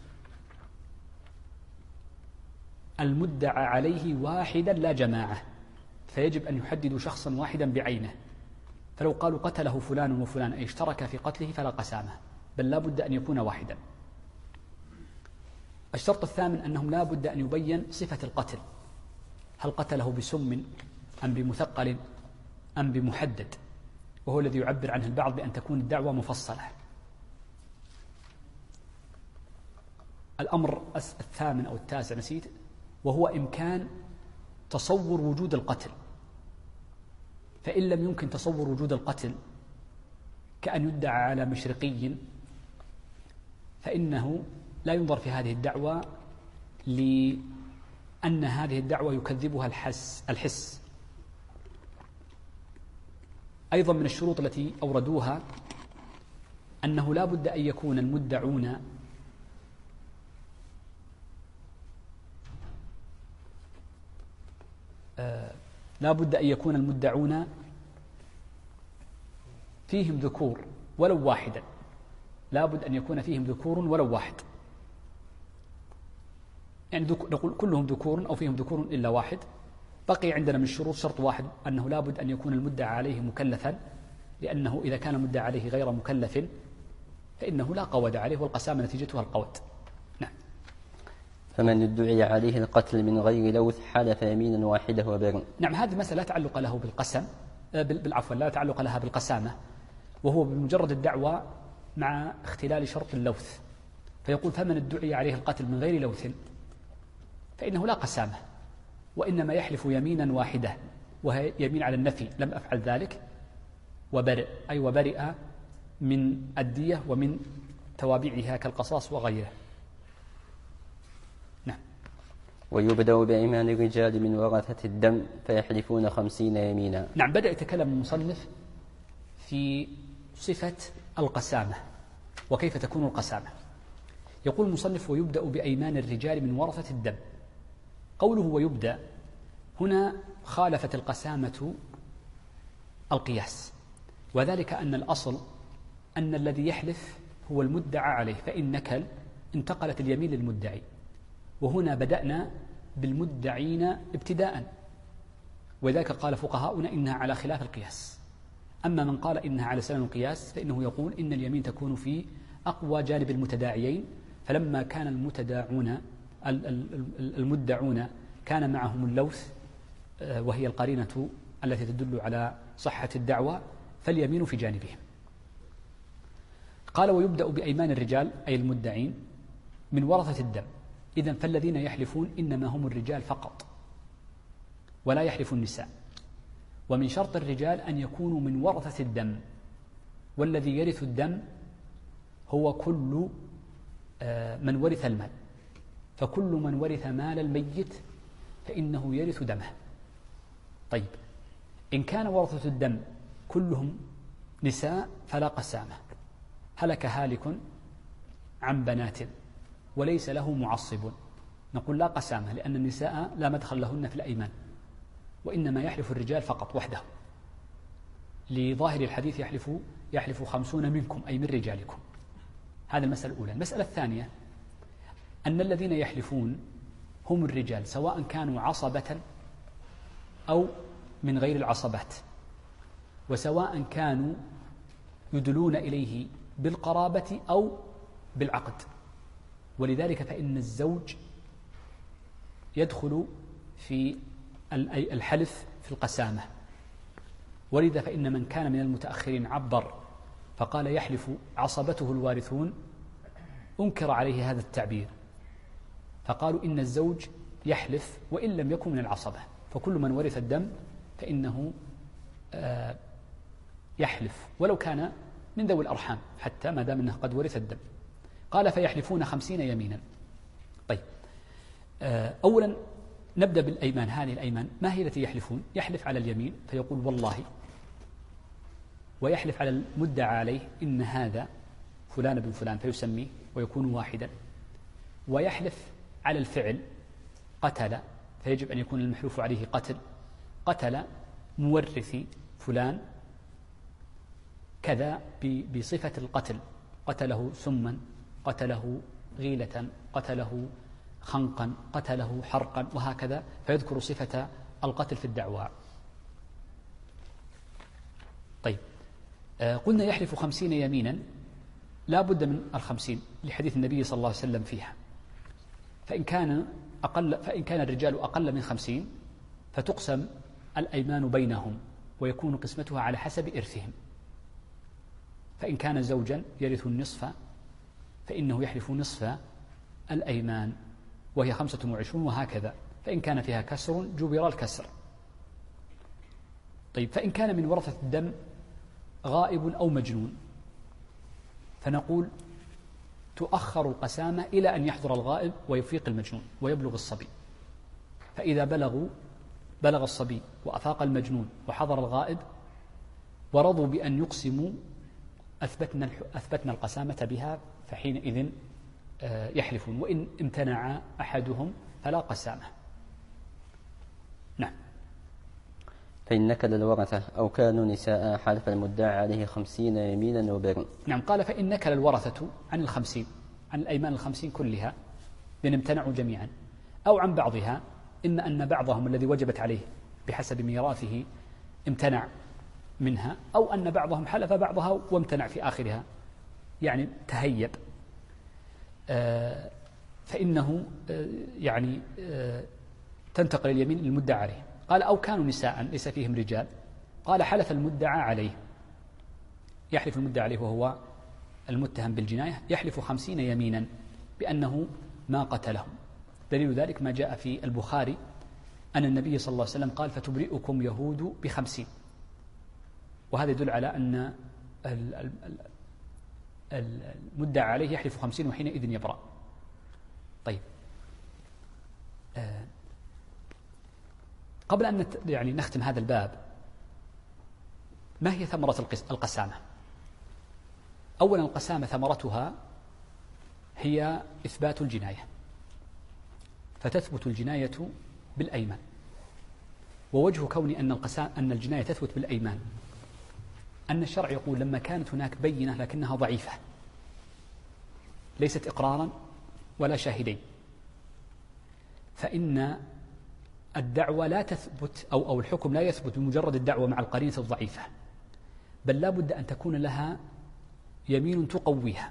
المدعى عليه واحدا لا جماعة، فيجب أن يحددوا شخصا واحدا بعينه، فلو قالوا قتله فلان وفلان أي اشترك في قتله فلا قسامة، بل لا بد أن يكون واحدا. الشرط الثامن أنهم لا بد أن يبين صفة القتل، هل قتله بسم أم بمثقل أم بمحدد، وهو الذي يعبر عنه البعض بأن تكون الدعوة مفصلة. الأمر الثامن أو التاسع نسيت، وهو إمكان تصور وجود القتل، فإن لم يمكن تصور وجود القتل كأن يدعى على مشرقي فإنه لا ينظر في هذه الدعوة، لأن هذه الدعوة يكذبها الحس. أيضا من الشروط التي أوردوها أنه لا بد أن يكون المدعون فيهم ذكور ولو واحدا، لا بد أن يكون فيهم ذكور ولو واحد، يعني نقول كلهم ذكور أو فيهم ذكور إلا واحد. بقي عندنا من الشروط شرط واحد، أنه لا بد أن يكون المدعى عليه مكلفا، لأنه إذا كان المدعى عليه غير مكلف فإنه لا قود عليه، والقسامة نتيجتها القود. نعم. فمن ادعي عليه القتل من غير لوث حلف يمينا واحدة وبر. نعم، هذه مسألة لا تعلق له بالقسم، لا تعلق لها بالقسامة، وهو بمجرد الدعوة مع اختلال شرط اللوث، فيقول فمن ادعي عليه القتل من غير لوث فإنه لا قسامة، وإنما يحلف يمينا واحدة وهي يمين على النفي، لم أفعل ذلك، وبرئ أي وبرئ من الدية ومن توابعها كالقصاص وغيره. نعم. ويبدأ بأيمان الرجال من ورثة الدم فيحلفون 50 يمينا. نعم، بدأ يتكلم المصنف في صفة القسامة وكيف تكون القسامة. يقول المصنف ويبدأ بأيمان الرجال من ورثة الدم. قوله ويبدأ هنا خالفت القسامة القياس، وذلك أن الأصل أن الذي يحلف هو المدعى عليه، فإن نكل انتقلت اليمين للمدعي، وهنا بدأنا بالمدعين ابتداء، وذلك قال فقهاؤنا إنها على خلاف القياس. أما من قال إنها على سبيل القياس فإنه يقول إن اليمين تكون في أقوى جانب المتداعيين، فلما كان المدعون كان معهم اللوث وهي القرينة التي تدل على صحة الدعوة، فاليمين في جانبهم. قال ويبدأ بأيمان الرجال أي المدعين من ورثة الدم، إذن فالذين يحلفون إنما هم الرجال فقط ولا يحلف النساء، ومن شرط الرجال أن يكونوا من ورثة الدم، والذي يرث الدم هو كل من ورث المال، فكل من ورث مال الميت فإنه يرث دمه. طيب إن كان ورثة الدم كلهم نساء فلا قسامة، هلك هالك عن بنات وليس له معصب، نقول لا قسامة، لأن النساء لا مدخل لهن في الأيمان، وإنما يحلف الرجال فقط وحده، لظاهر الحديث يحلف 50 منكم أي من رجالكم. هذه المسألة الأولى. المسألة الثانية أن الذين يحلفون هم الرجال سواء كانوا عصبة أو من غير العصبات، وسواء كانوا يدلون إليه بالقرابة أو بالعقد، ولذلك فإن الزوج يدخل في الحلف في القسامة، ولذا فإن من كان من المتأخرين عبر فقال يحلف عصبته الوارثون، أنكر عليه هذا التعبير، فقالوا إن الزوج يحلف وإن لم يكن من العصبة، فكل من ورث الدم فإنه يحلف ولو كان من ذوي الأرحام حتى ما دام أنه قد ورث الدم. قال فيحلفون 50 يمينا. طيب أولا نبدأ بالأيمان. هذه الأيمان ما هي التي يحلفون؟ يحلف على اليمين فيقول والله، ويحلف على المدعى عليه إن هذا فلان بن فلان فيسميه ويكون واحدا، ويحلف على الفعل قتل فيجب أن يكون المحلوف عليه قتل مورث فلان كذا بصفة القتل، قتله سما، قتله غيلة، قتله خنقا، قتله حرقا، وهكذا، فيذكر صفة القتل في الدعوى. طيب قلنا يحلف 50 يمينا، لا بد من 50 لحديث النبي صلى الله عليه وسلم فيها، فإن كان الرجال أقل من 50 فتقسم الأيمان بينهم ويكون قسمتها على حسب إرثهم، فإن كان زوجا يرث النصف فإنه يحلف نصف الأيمان وهي 25، وهكذا، فإن كان فيها كسر جبر الكسر. طيب فإن كان من ورثة الدم غائب أو مجنون فنقول تؤخر القسامة إلى أن يحضر الغائب ويفيق المجنون ويبلغ الصبي، فإذا بلغ الصبي وأفاق المجنون وحضر الغائب ورضوا بأن يقسموا أثبتنا القسامة بها، فحينئذ يحلفون، وإن امتنع أحدهم فلا قسامة. نعم. فإن نكل الورثة أو كانوا نساء حلف المدعى عليه 50 يمينا وبر. نعم. قال فإن نكل الورثة عن 50 عن الأيمان 50 كلها لأن امتنعوا جميعا، أو عن بعضها، إما أن بعضهم الذي وجبت عليه بحسب ميراثه امتنع منها، أو أن بعضهم حلف بعضها وامتنع في آخرها، يعني تهيب، فإنه تنتقل اليمين للمدعى عليه. قال أو كانوا نساء ليس فيهم رجال، قال حلف المدعى عليه، يحلف المدعى عليه وهو المتهم بالجناية، يحلف 50 يمينا بأنه ما قتلهم. دليل ذلك ما جاء في البخاري أن النبي صلى الله عليه وسلم قال فتبرئكم يهود ب50، وهذا يدل على أن المدعى عليه يحلف 50 وحينئذ يبرأ. طيب قبل أن نختم هذا الباب، ما هي ثمرة القسامة؟ أولا القسامة ثمرتها هي إثبات الجناية، فتثبت الجناية بالأيمان. ووجه كون أن الجناية تثبت بالأيمان أن الشرع يقول لما كانت هناك بينة لكنها ضعيفة ليست إقرارا ولا شاهدين، فإن الدعوة لا تثبت أو الحكم لا يثبت بمجرد الدعوة مع القرينة الضعيفة، بل لا بد أن تكون لها يمين تقويها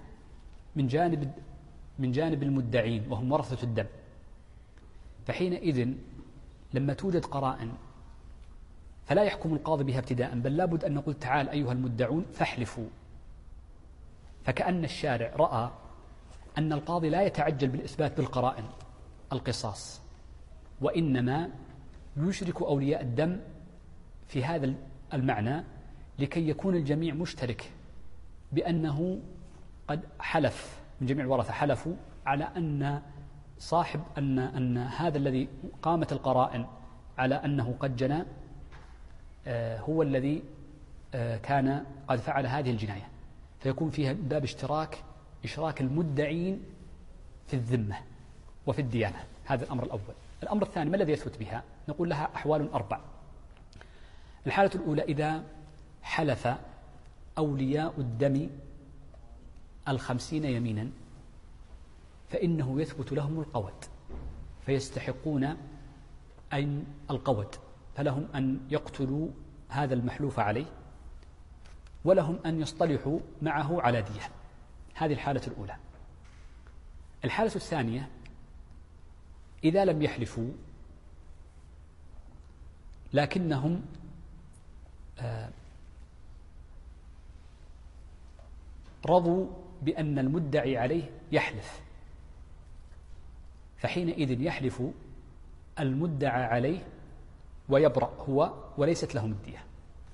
من جانب المدعين وهم ورثة الدم. فحينئذ لما توجد قرائن فلا يحكم القاضي بها ابتداء، بل لا بد أن نقول تعال أيها المدعون فاحلفوا. فكأن الشارع رأى أن القاضي لا يتعجل بالإثبات بالقرائن القصاص، وإنما يشرك أولياء الدم في هذا المعنى لكي يكون الجميع مشترك بأنه قد حلف، من جميع الورثة حلفوا على أن صاحب أن هذا الذي قامت القرائن على أنه قد جنى هو الذي كان قد فعل هذه الجناية، فيكون فيها باب إشراك المدعين في الذمة وفي الديانة. هذا الأمر الأول. الأمر الثاني ما الذي يثبت بها؟ نقول لها أحوال 4. الحالة الأولى إذا حلف أولياء الدم 50 يمينا فإنه يثبت لهم القود، فيستحقون أن القود، فلهم أن يقتلوا هذا المحلوف عليه ولهم أن يصطلحوا معه على دية. هذه الحالة الأولى. الحالة الثانية إذا لم يحلفوا لكنهم رضوا بأن المدعي عليه يحلف، فحينئذ يحلف المدعى عليه ويبرأ هو وليست لهم الدية.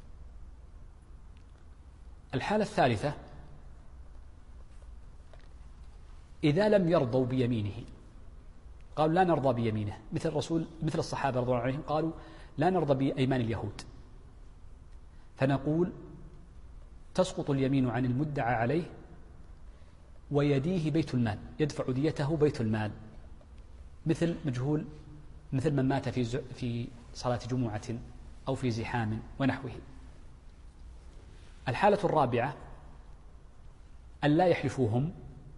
الحالة الثالثة إذا لم يرضوا بيمينه، قالوا لا نرضى بيمينه، مثل الصحابة رضي الله عنهم قالوا لا نرضى بأيمان اليهود، فنقول تسقط اليمين عن المدعى عليه ويديه بيت المال، يدفع ديته بيت المال، مثل من مات في صلاة جمعة أو في زحام ونحوه. الحالة الرابعة أن لا يحلفوهم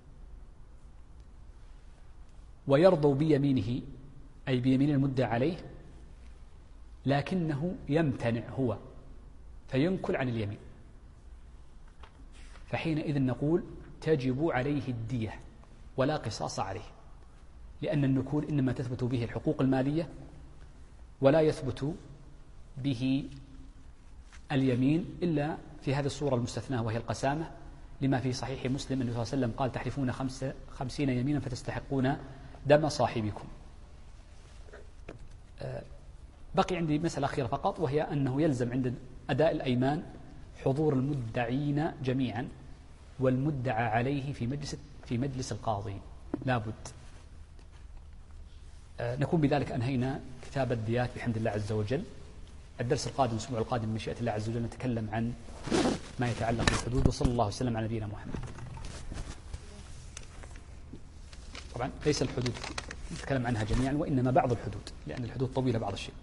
ويرضوا بيمينه أي بيمين المدعى عليه، لكنه يمتنع هو فينكل عن اليمين، فحينئذ نقول تجب عليه الدية ولا قصاص عليه، لأن النكول إنما تثبت به الحقوق المالية ولا يثبت به اليمين إلا في هذه الصورة المستثناة وهي القسامة، لما في صحيح مسلم أنه صلى الله عليه وسلم قال تحلفون 50 يمينا فتستحقون دم صاحبكم. بقي عندي مسألة أخيرة فقط، وهي أنه يلزم عند أداء الأيمان حضور المدعين جميعا والمدعى عليه في مجلس القاضي لابد. نكون بذلك أنهينا كتاب الديات بحمد الله عز وجل. الدرس القادم الأسبوع القادم بمشيئة الله عز وجل نتكلم عن ما يتعلق بالحدود، وصلى الله وسلم على نبينا محمد. طبعا ليس الحدود نتكلم عنها جميعا، وإنما بعض الحدود، لأن الحدود طويلة بعض الشيء.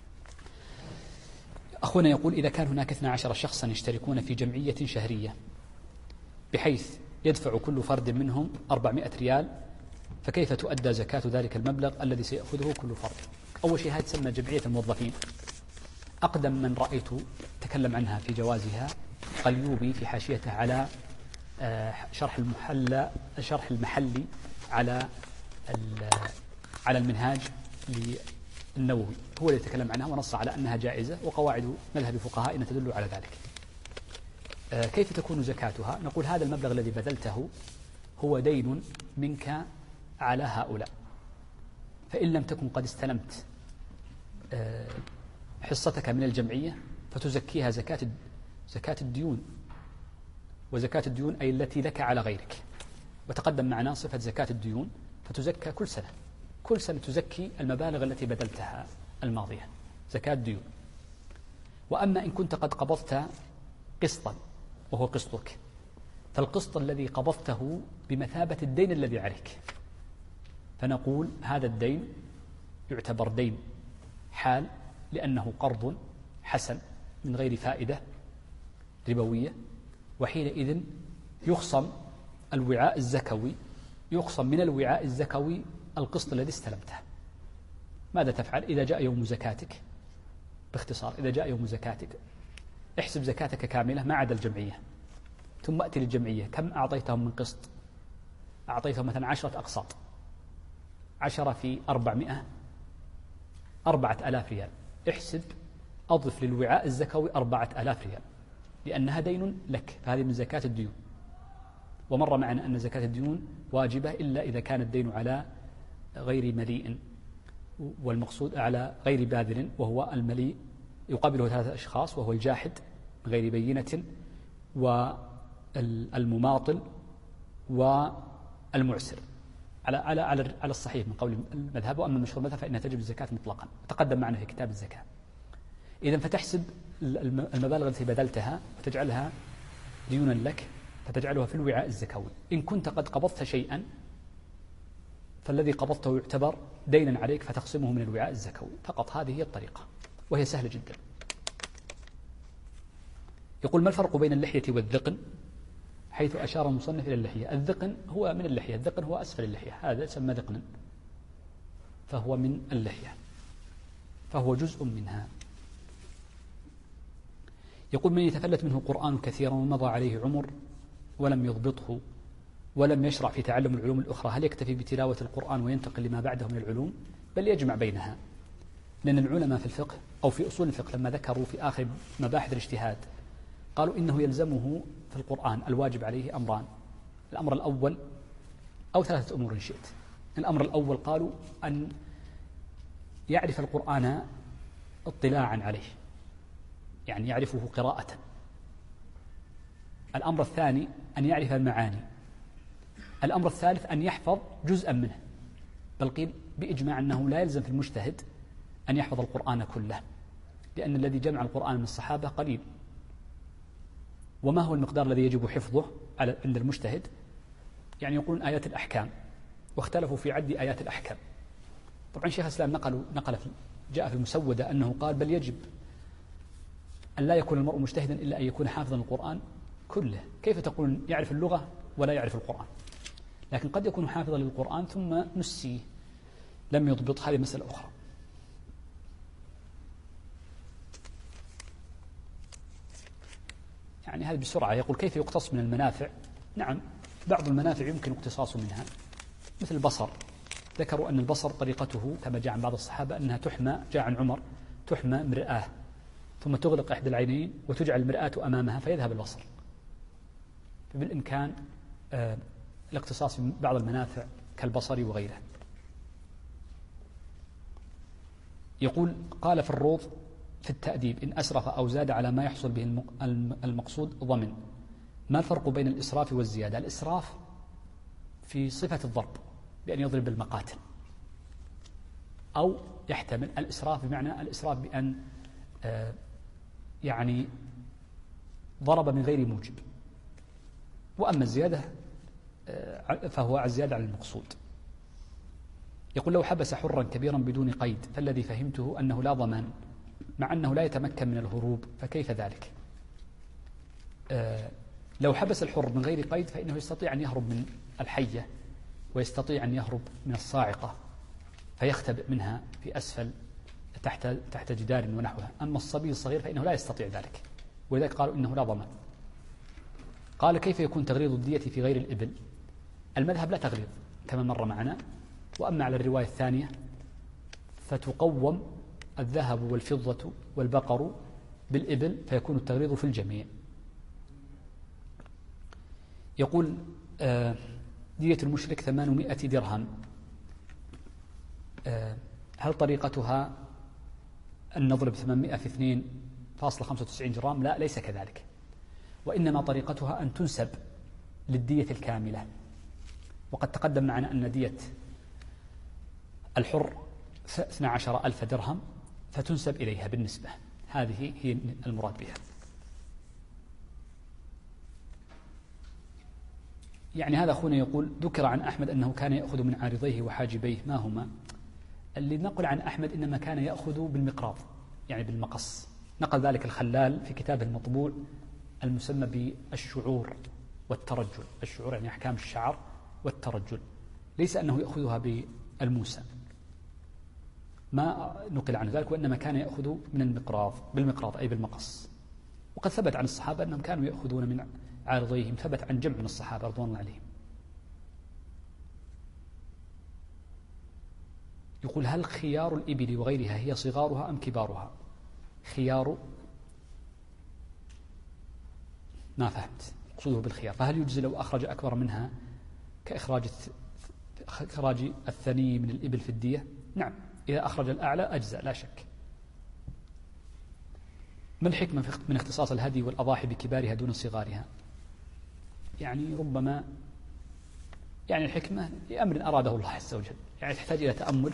أخونا يقول إذا كان هناك 12 شخصا يشتركون في جمعية شهرية بحيث يدفع كل فرد منهم 400 ريال، فكيف تؤدى زكاة ذلك المبلغ الذي سيأخذه كل فرد؟ أول شيء هذه تسمى جمعية الموظفين. أقدم من رأيت تكلم عنها في جوازها قليوبي في حاشيته على شرح المحلي على المنهاج للنووي، هو اللي يتكلم عنها ونص على أنها جائزة، وقواعد مذهب فقهائنا تدل على ذلك. كيف تكون زكاتها؟ نقول هذا المبلغ الذي بذلته هو دين منك على هؤلاء، فإن لم تكن قد استلمت حصتك من الجمعية فتزكيها زكاة الديون، وزكاة الديون أي التي لك على غيرك، وتقدم معنا صفة زكاة الديون فتزكى كل سنة تزكي المبالغ التي بذلتها الماضية، زكاة الديون. وأما إن كنت قد قبضت قسطا وهو قسطك، فالقسط الذي قبضته بمثابة الدين الذي عليك، فنقول هذا الدين يعتبر دين حال لأنه قرض حسن من غير فائدة ربوية، وحينئذ يخصم من الوعاء الزكوي القسط الذي استلمته. ماذا تفعل إذا جاء يوم زكاتك؟ باختصار إذا جاء يوم زكاتك احسب زكاتك كاملة ما عدا الجمعية، ثم أتي للجمعية كم أعطيتهم من قسط؟ أعطيتهم مثلا 10 أقساط، 10 في 400 4000 ريال. احسب أضف للوعاء الزكوي 4000 ريال، لأنها دين لك، فهذه من زكاة الديون. ومر معنا أن زكاة الديون واجبة إلا إذا كان الدين على غير مليء، والمقصود على غير باذل، وهو المليء يقابله 3 أشخاص، وهو الجاحد غير بينة، والمماطل، والمعسر، على الصحيح من قول المذهب. وأما المشهور المذهب فإنها تجب الزكاة مطلقا، تقدم معنا في كتاب الزكاة. إذن فتحسب المبالغ التي بذلتها وتجعلها ديونا لك، فتجعلها في الوعاء الزكوي. إن كنت قد قبضت شيئا فالذي قبضته يعتبر دينا عليك، فتقسمه من الوعاء الزكوي فقط. هذه هي الطريقة، وهي سهلة جدا. يقول: ما الفرق بين اللحية والذقن؟ حيث أشار المصنف إلى اللحية. الذقن هو من اللحية، الذقن هو أسفل اللحية، هذا يسمى ذقنا، فهو من اللحية، فهو جزء منها. يقول: من يتفلت منه قرآن كثيرا ومضى عليه عمر ولم يضبطه ولم يشرع في تعلم العلوم الأخرى، هل يكتفي بتلاوة القرآن وينتقل لما بعده من العلوم؟ بل يجمع بينها، لأن العلماء في الفقه أو في أصول الفقه لما ذكروا في آخر مباحث الاجتهاد قالوا إنه يلزمه في القرآن الواجب عليه أمران. الأمر الأول، أو 3 أمور إن شئت. الأمر الأول قالوا أن يعرف القرآن اطلاعا عليه، يعني يعرفه قراءة. الأمر الثاني أن يعرف المعاني. الأمر الثالث أن يحفظ جزءا منه، بل قيل بإجماع أنه لا يلزم في المجتهد أن يحفظ القرآن كله، لأن الذي جمع القرآن من الصحابة قليل. وما هو المقدار الذي يجب حفظه عند المجتهد؟ يعني يقولون آيات الأحكام، واختلفوا في عد آيات الأحكام. طبعا شيخ الإسلام جاء في المسودة أنه قال بل يجب أن لا يكون المرء مجتهدا إلا أن يكون حافظا القرآن كله. كيف تقول يعرف اللغة ولا يعرف القرآن؟ لكن قد يكون حافظا للقرآن ثم نسيه، لم يضبط، هذه مسألة أخرى. يعني هذا بسرعة. يقول: كيف يقتص من المنافع؟ نعم، بعض المنافع يمكن اقتصاص منها، مثل البصر. ذكروا أن البصر طريقته كما جاء عن بعض الصحابة أنها تحمى، جاء عن عمر، تحمى مرآة ثم تغلق إحدى العينين وتجعل المرآة أمامها فيذهب البصر. فبالإمكان الاقتصاص من بعض المنافع كالبصر وغيره. يقول: قال في الروض في التأديب: إن أسرف أو زاد على ما يحصل به المقصود ضمن. ما الفرق بين الإسراف والزيادة؟ الإسراف في صفة الضرب بأن يضرب بالمقاتل، أو يحتمل الإسراف بمعنى الإسراف بأن يعني ضرب من غير موجب. وأما الزيادة فهو الزيادة على المقصود. يقول: لو حبس حرا كبيرا بدون قيد فالذي فهمته أنه لا ضمان، مع أنه لا يتمكن من الهروب، فكيف ذلك؟ لو حبس الحر من غير قيد فإنه يستطيع أن يهرب من الحية، ويستطيع أن يهرب من الصاعقة فيختبئ منها في أسفل تحت جدار ونحوها. أما الصبي الصغير فإنه لا يستطيع ذلك، ولذلك قالوا إنه لا ضمان. قال: كيف يكون تغليظ الدية في غير الإبل؟ المذهب لا تغليظ كما مر معنا. وأما على الرواية الثانية فتقوم الذهب والفضة والبقر بالإبل، فيكون التغليظ في الجميع. يقول: دية المشرك 800 درهم، هل طريقتها أن نضرب 800 في 2.95 جرام؟ لا، ليس كذلك، وإنما طريقتها أن تنسب للدية الكاملة. وقد تقدم معنا أن دية الحر 12,000 درهم، فتنسب إليها بالنسبة، هذه هي المراد بها. يعني هذا أخونا يقول: ذكر عن أحمد أنه كان يأخذ من عارضيه وحاجبيه، ما هما؟ اللي نقل عن أحمد إنما كان يأخذ بالمقراض، يعني بالمقص. نقل ذلك الخلال في كتابه المطبوع المسمى بالشعور والترجل. الشعور يعني أحكام الشعر، والترجل ليس أنه يأخذها بالموسى، ما نقل عنه ذلك، وإنما كان يأخذ من بالمقراض أي بالمقص. وقد ثبت عن الصحابة أنهم كانوا يأخذون من عارضيهم، ثبت عن جمع من الصحابة رضوان الله عليهم. يقول هل خيار الإبل وغيرها هي صغارها أم كبارها؟ خيار ما فهمت أقصده بالخيار، فهل يجزي لو أخرج أكبر منها كإخراج الثني من الإبل في الدية؟ نعم، إذا أخرج الأعلى أجزاء لا شك. ما الحكمة من اختصاص الهدي والأضاحي بكبارها دون صغارها؟ يعني ربما الحكمة لأمر أراده الله عز وجل، يعني تحتاج إلى تأمل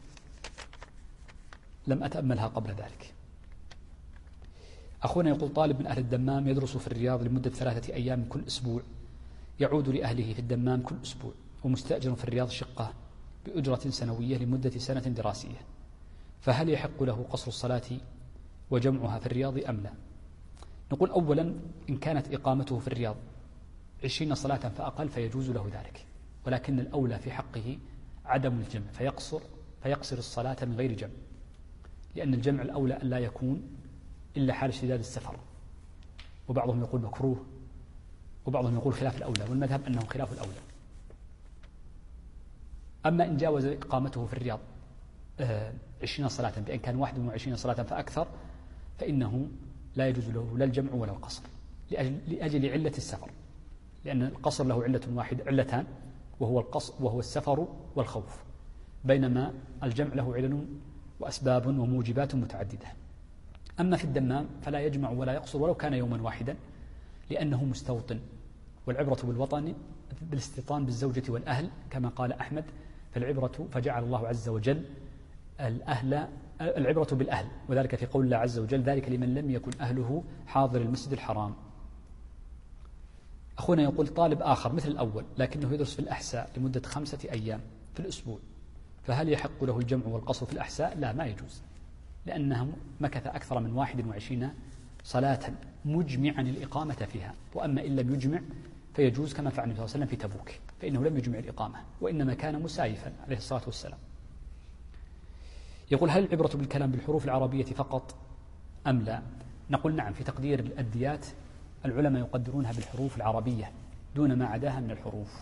لم أتأملها قبل ذلك. أخونا يقول طالب من أهل الدمام يدرس في الرياض لمدة 3 أيام كل أسبوع، يعود لأهله في الدمام كل أسبوع، ومستأجر في الرياض شقة بأجرة سنوية لمدة سنة دراسية، فهل يحق له قصر الصلاة وجمعها في الرياض أم لا؟ نقول أولا إن كانت إقامته في الرياض 20 صلاة فأقل فيجوز له ذلك، ولكن الأولى في حقه عدم الجمع، فيقصر الصلاة من غير جمع، لأن الجمع الأولى أن لا يكون إلا حال اشتداد السفر، وبعضهم يقول مكروه وبعضهم يقول خلاف الأولى، والمذهب أنه خلاف الأولى. أما إن جاوز إقامته في الرياض 20 صلاة بأن كان 21 صلاة فأكثر فإنه لا يجوز له لا الجمع ولا القصر لأجل علة السفر، لأن القصر له علتان وهو السفر والخوف، بينما الجمع له علل وأسباب وموجبات متعددة. أما في الدمام فلا يجمع ولا يقصر ولو كان يوما واحدا، لأنه مستوطن، والعبرة بالوطن بالاستيطان بالزوجة والأهل كما قال أحمد، فجعل الله عز وجل العبرة بالأهل، وذلك في قول الله عز وجل ذلك لمن لم يكن أهله حاضر المسجد الحرام. أخونا يقول طالب آخر مثل الأول لكنه يدرس في الأحساء لمدة 5 أيام في الأسبوع، فهل يحق له الجمع والقصر في الأحساء؟ لا، ما يجوز، لأنه مكث أكثر من 21 صلاة مجمعا الإقامة فيها، وأما إن لم يجمع فيجوز كما فعل النبي صلى الله عليه وسلم في تبوك، فإنه لم يجمع الإقامة وإنما كان مسايفا عليه الصلاة والسلام. يقول هل العبرة بالكلام بالحروف العربية فقط أم لا؟ نقول نعم، في تقدير الأديات العلماء يقدرونها بالحروف العربية دون ما عداها من الحروف.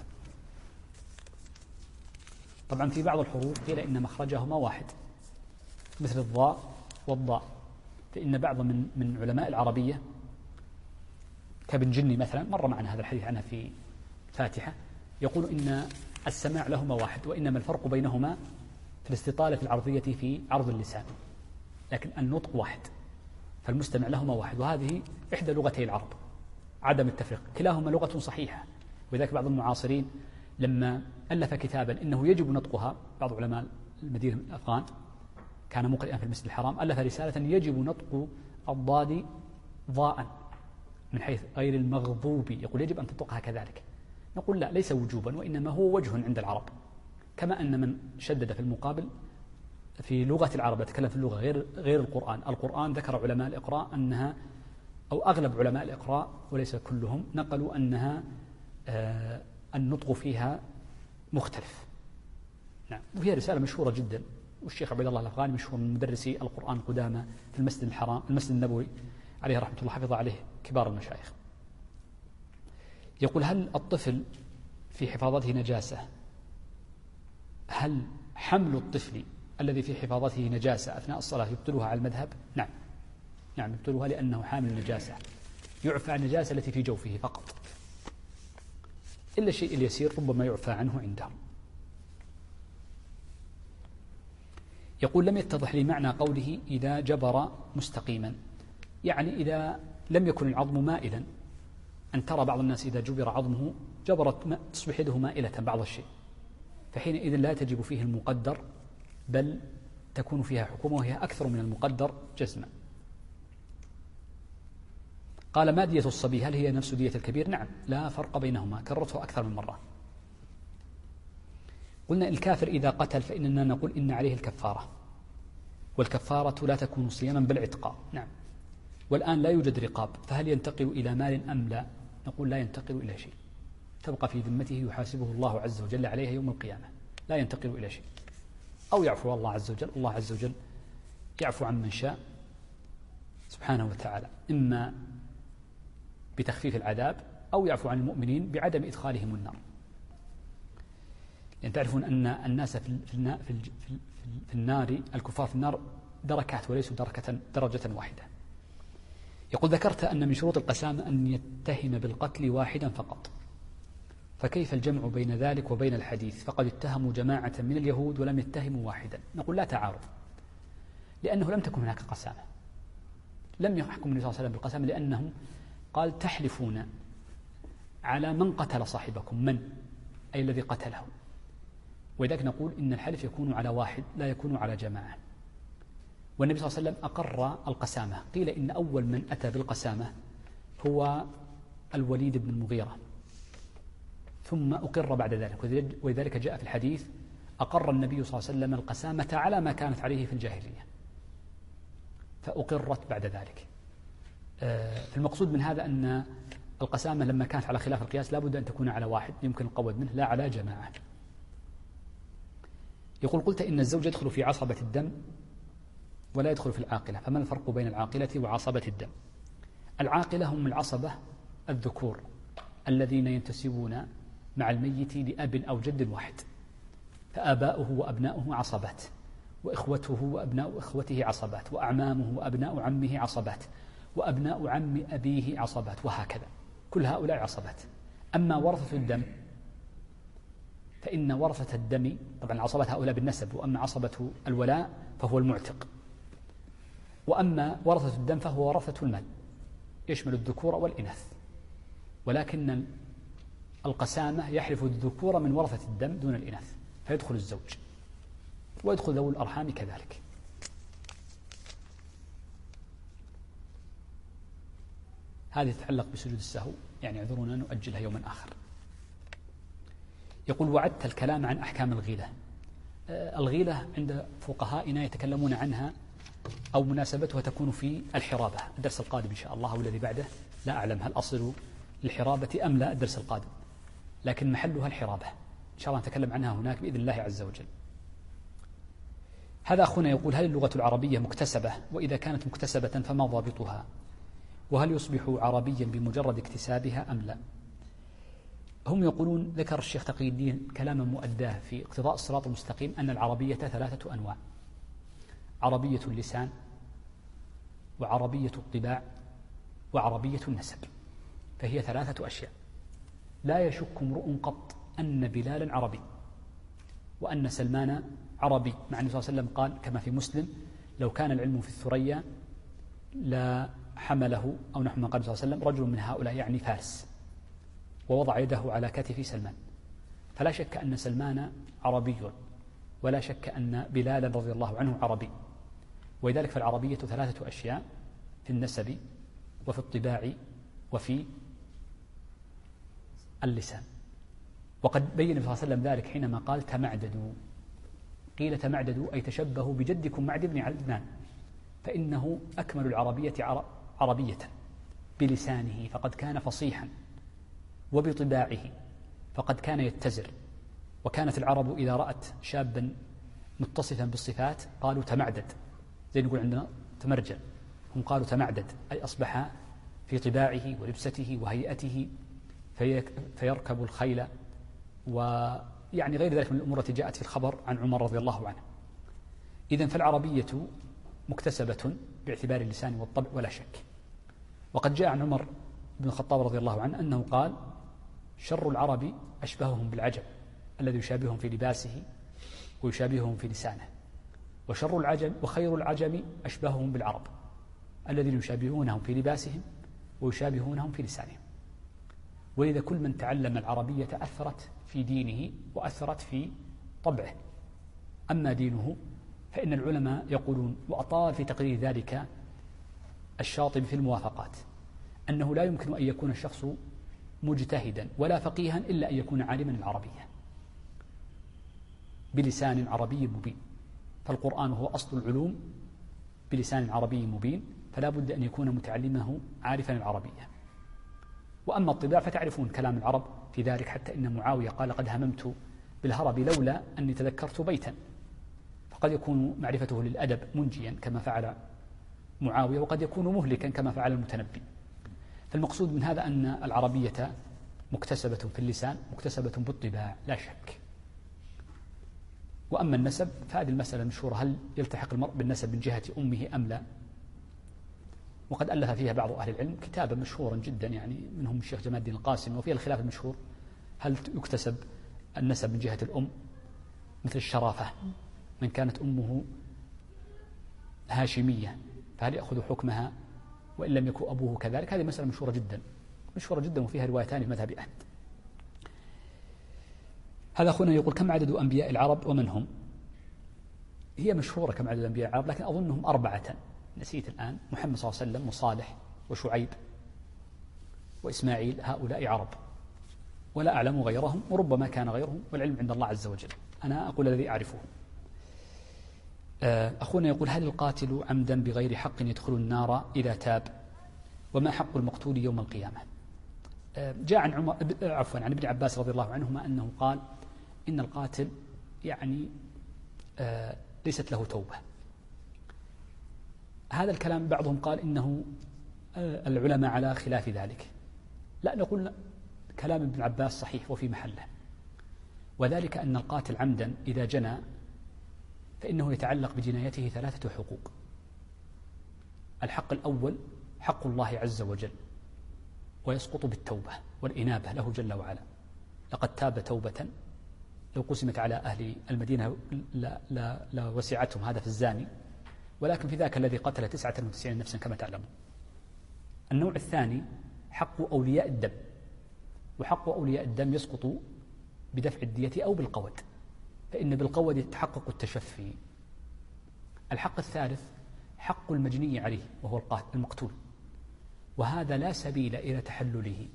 طبعا في بعض الحروف قيل إن مخرجهما واحد مثل الضاء والضاء، فإن بعض من علماء العربية كابن جني مثلا مر معنا هذا الحديث عنها في فاتحة، يقول إن السماع لهما واحد، وإنما الفرق بينهما في الاستطالة العرضية في عرض اللسان، لكن النطق واحد، فالمستمع لهما واحد، وهذه إحدى لغتي العرب عدم التفريق، كلاهما لغة صحيحة. ولذلك بعض المعاصرين لما ألف كتابا إنه يجب نطقها، بعض علماء المدينة الأفغان كان مقرئا في المسجد الحرام، ألف رسالة يجب نطق الضاد ضاء من حيث غير المغضوب، يقول يجب أن تنطقها كذلك. نقول لا، ليس وجوبا، وإنما هو وجه عند العرب، كما أن من شدد في المقابل في لغة العرب يتكلم في اللغة غير القرآن ذكر علماء الإقراء أنها، أو أغلب علماء الإقراء وليس كلهم، نقلوا أنها النطق فيها مختلف. نعم، وهي رسالة مشهورة جدا، والشيخ عبد الله الأفغاني مشهور من مدرسي القرآن القدامى في المسجد الحرام، المسجد النبوي عليه رحمة الله، حفظ عليه كبار المشايخ. يقول هل الطفل في حفاظته نجاسة؟ هل حمل الطفل الذي في حفاظته نجاسة أثناء الصلاة يبطلها على المذهب؟ نعم يبطلها، لأنه حامل نجاسة، يعفى عن النجاسة التي في جوفه فقط، إلا الشيء اليسير ربما يعفى عنه عندهم. يقول لم يتضح لي معنى قوله إذا جبر مستقيما، يعني إذا لم يكن العظم مائلا، أن ترى بعض الناس إذا جبر عظمه تصبح يده مائلة بعض الشيء، فحينئذ لا تجب فيه المقدر، بل تكون فيها حكومة وهي أكثر من المقدر جزما. قال ما دية الصبي؟ هل هي نفس دية الكبير؟ نعم، لا فرق بينهما، كررته أكثر من مرة. قلنا الكافر إذا قتل فإننا نقول إن عليه الكفارة، والكفارة لا تكون صياما بل عتقا. نعم، والآن لا يوجد رقاب، فهل ينتقل إلى مال أم لا؟ نقول لا ينتقل إلى شيء، تبقى في ذمته يحاسبه الله عز وجل عليها يوم القيامة، لا ينتقل إلى شيء، أو يعفو الله عز وجل، الله عز وجل يعفو عن من شاء سبحانه وتعالى، إما بتخفيف العذاب أو يعفو عن المؤمنين بعدم إدخالهم النار. يعني تعرفون أن الناس في النار، الكفار في النار دركات وليسوا درجة واحدة. يقول ذكرت أن من شروط القسامة أن يتهم بالقتل واحدا فقط، فكيف الجمع بين ذلك وبين الحديث؟ فقد اتهموا جماعة من اليهود ولم يتهموا واحدا. نقول لا تعارض، لأنه لم تكن هناك قسامة، لم يحكم النبي صلى الله عليه وسلم بالقسامة، لأنه قال تحلفون على من قتل صاحبكم، من أي الذي قتله، ولذلك نقول إن الحلف يكون على واحد لا يكون على جماعة. والنبي صلى الله عليه وسلم أقر القسامة، قيل إن أول من أتى بالقسامة هو الوليد بن المغيرة، ثم أقر بعد ذلك، ولذلك جاء في الحديث أقر النبي صلى الله عليه وسلم القسامة على ما كانت عليه في الجاهلية، فأقرت بعد ذلك. فالمقصود من هذا أن القسامة لما كانت على خلاف القياس لا بد أن تكون على واحد يمكن القود منه، لا على جماعة. يقول قلت إن الزوج يدخل في عصبة الدم ولا يدخل في العاقلة، فما الفرق بين العاقلة وعصبة الدم؟ العاقلة هم العصبة الذكور الذين ينتسبون مع الميت لأب أو جد واحد، فآباؤه وأبناؤه عصبات، وإخوته وأبناء إخوته عصبات، وأعمامه وأبناء عمه عصبات، وأبناء عم أبيه عصبات، وهكذا، كل هؤلاء عصبات. أما ورثة الدم فإن ورثة الدم طبعا عصبة هؤلاء بالنسب، وأما عصبة الولاء فهو المعتق، وأما ورثة الدم فهو ورثة المال يشمل الذكور والإناث، ولكن القسامة يحلف الذكور من ورثة الدم دون الإناث، فيدخل الزوج ويدخل ذوي الأرحام كذلك. هذه تتعلق بسجود السهو، يعني اعذرونا نؤجلها يوما آخر. يقول وعدت الكلام عن أحكام الغيلة. الغيلة عند فقهائنا يتكلمون عنها أو مناسبتها تكون في الحرابة. الدرس القادم إن شاء الله أو الذي بعده لا أعلم هل أصل للحرابة أم لا الدرس القادم، لكن محلها الحرابة إن شاء الله نتكلم عنها هناك بإذن الله عز وجل. هذا أخونا يقول هل اللغة العربية مكتسبة؟ وإذا كانت مكتسبة فما ضابطها؟ وهل يصبح عربيا بمجرد اكتسابها أم لا؟ هم يقولون، ذكر الشيخ تقي الدين كلاما مؤداه في اقتضاء الصراط المستقيم، أن العربية 3 أنواع: عربية اللسان، وعربية الطباع، وعربية النسب، فهي 3 أشياء. لا يشك امرؤ قط أن بلالا عربي وأن سلمان عربي، مع النبي صلى الله عليه وسلم قال كما في مسلم لو كان العلم في الثريا لا حمله، أو نحو ما قال صلى الله عليه وسلم، رجل من هؤلاء يعني فارس، ووضع يده على كتف سلمان. فلا شك أن سلمان عربي، ولا شك أن بلالا رضي الله عنه عربي. ولذلك فالعربية 3 أشياء: في النسب، وفي الطباع، وفي اللسان. وقد بين النبي صلى الله عليه وسلم ذلك حينما قال تمعددوا، قيل تمعددوا أي تشبهوا بجدكم معد بن عدنان، فإنه أكمل العربية عربية بلسانه فقد كان فصيحا، وبطباعه فقد كان يتزر. وكانت العرب إذا رأت شابا متصفا بالصفات قالوا تمعدد، زي نقول عندنا تمرجل، هم قالوا تمعدد أي أصبح في طباعه ولبسته وهيئته فيركب الخيل، ويعني غير ذلك من الأمور التي جاءت في الخبر عن عمر رضي الله عنه. إذن فالعربية مكتسبة باعتبار اللسان والطبع ولا شك. وقد جاء عن عمر بن الخطاب رضي الله عنه أنه قال شر العرب أشبههم بالعجم الذي يشابههم في لباسه ويشابههم في لسانه، وشر العجم وخير العجم أشبههم بالعرب الذين يشابهونهم في لباسهم ويشابهونهم في لسانهم. ولذا كل من تعلم العربية أثرت في دينه وأثرت في طبعه. أما دينه فإن العلماء يقولون، وأطال في تقرير ذلك الشاطبي في الموافقات، أنه لا يمكن أن يكون الشخص مجتهدا ولا فقيها إلا أن يكون عالما العربية بلسان عربي مبين، فالقرآن هو أصل العلوم بلسان عربي مبين، فلا بد أن يكون متعلمه عارفا العربية. وأما الطباع فتعرفون كلام العرب في ذلك، حتى إن معاوية قال قد هممت بالهرب لولا أني تذكرت بيتا، فقد يكون معرفته للأدب منجيا كما فعل معاوية، وقد يكون مهلكا كما فعل المتنبي. فالمقصود من هذا أن العربية مكتسبة في اللسان، مكتسبة بالطباع لا شك. وأما النسب فهذه المسألة مشهورة، هل يلتحق المرء بالنسب من جهة أمه أم لا؟ وقد ألف فيها بعض أهل العلم كتابا مشهورا جدا، يعني منهم الشيخ جمال الدين القاسم، وفيها الخلاف المشهور هل يكتسب النسب من جهة الأم مثل الشرافة، من كانت أمه هاشمية فهل يأخذ حكمها وإن لم يكن أبوه كذلك؟ هذه مسألة مشهورة جدا، مشهورة جدا، وفيها روايتان في مذهب أحمد. هذا أخونا يقول كم عدد أنبياء العرب ومن هم؟ هي مشهورة كم عدد أنبياء العرب، لكن أظنهم 4، نسيت الآن، محمد صلى الله عليه وسلم وصالح وشعيب وإسماعيل، هؤلاء عرب، ولا أعلم غيرهم، وربما كان غيرهم، والعلم عند الله عز وجل، أنا أقول الذي أعرفه. أخونا يقول هل القاتل عمدا بغير حق يدخل النار إذا تاب؟ وما حق المقتول يوم القيامة؟ جاء عن ابن عباس رضي الله عنهما أنه قال إن القاتل يعني ليست له توبة. هذا الكلام بعضهم قال إنه العلماء على خلاف ذلك، لا، نقول كلام ابن عباس صحيح وفي محله، وذلك أن القاتل عمدا إذا جنى فإنه يتعلق بجنايته 3 حقوق. الحق الأول حق الله عز وجل، ويسقط بالتوبة والإنابة له جل وعلا، لقد تاب توبة لو قسمت على أهل المدينة لا وسعتهم، هذا في الزاني، ولكن في ذاك الذي قتل 99 نفسا كما تعلمون. النوع الثاني حق أولياء الدم، وحق أولياء الدم يسقط بدفع الدية أو بالقود، فإن بالقود يتحقق التشفي. الحق الثالث حق المجني عليه وهو المقتول، وهذا لا سبيل إلى تحلله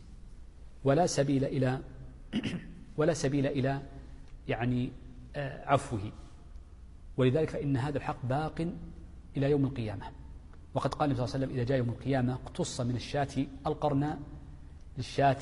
ولا سبيل إلى يعني عفوه، ولذلك فإن هذا الحق باق إلى يوم القيامة. وقد قال النبي صلى الله عليه وسلم إذا جاء يوم القيامة اقتص من الشاة القرناء للشاة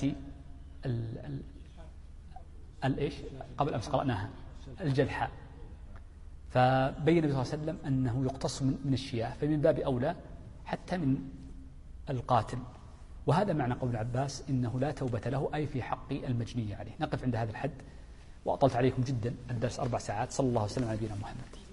الإيش قبل أمس قرأناها الجلحاء، فبين النبي صلى الله عليه وسلم أنه يقتص من الشياه، فمن باب أولى حتى من القاتل. وهذا معنى قول عباس إنه لا توبة له، أي في حق المجني عليه. نقف عند هذا الحد، وأطلت عليكم جدا الدرس 4 ساعات. صلى الله وسلم على نبينا محمد.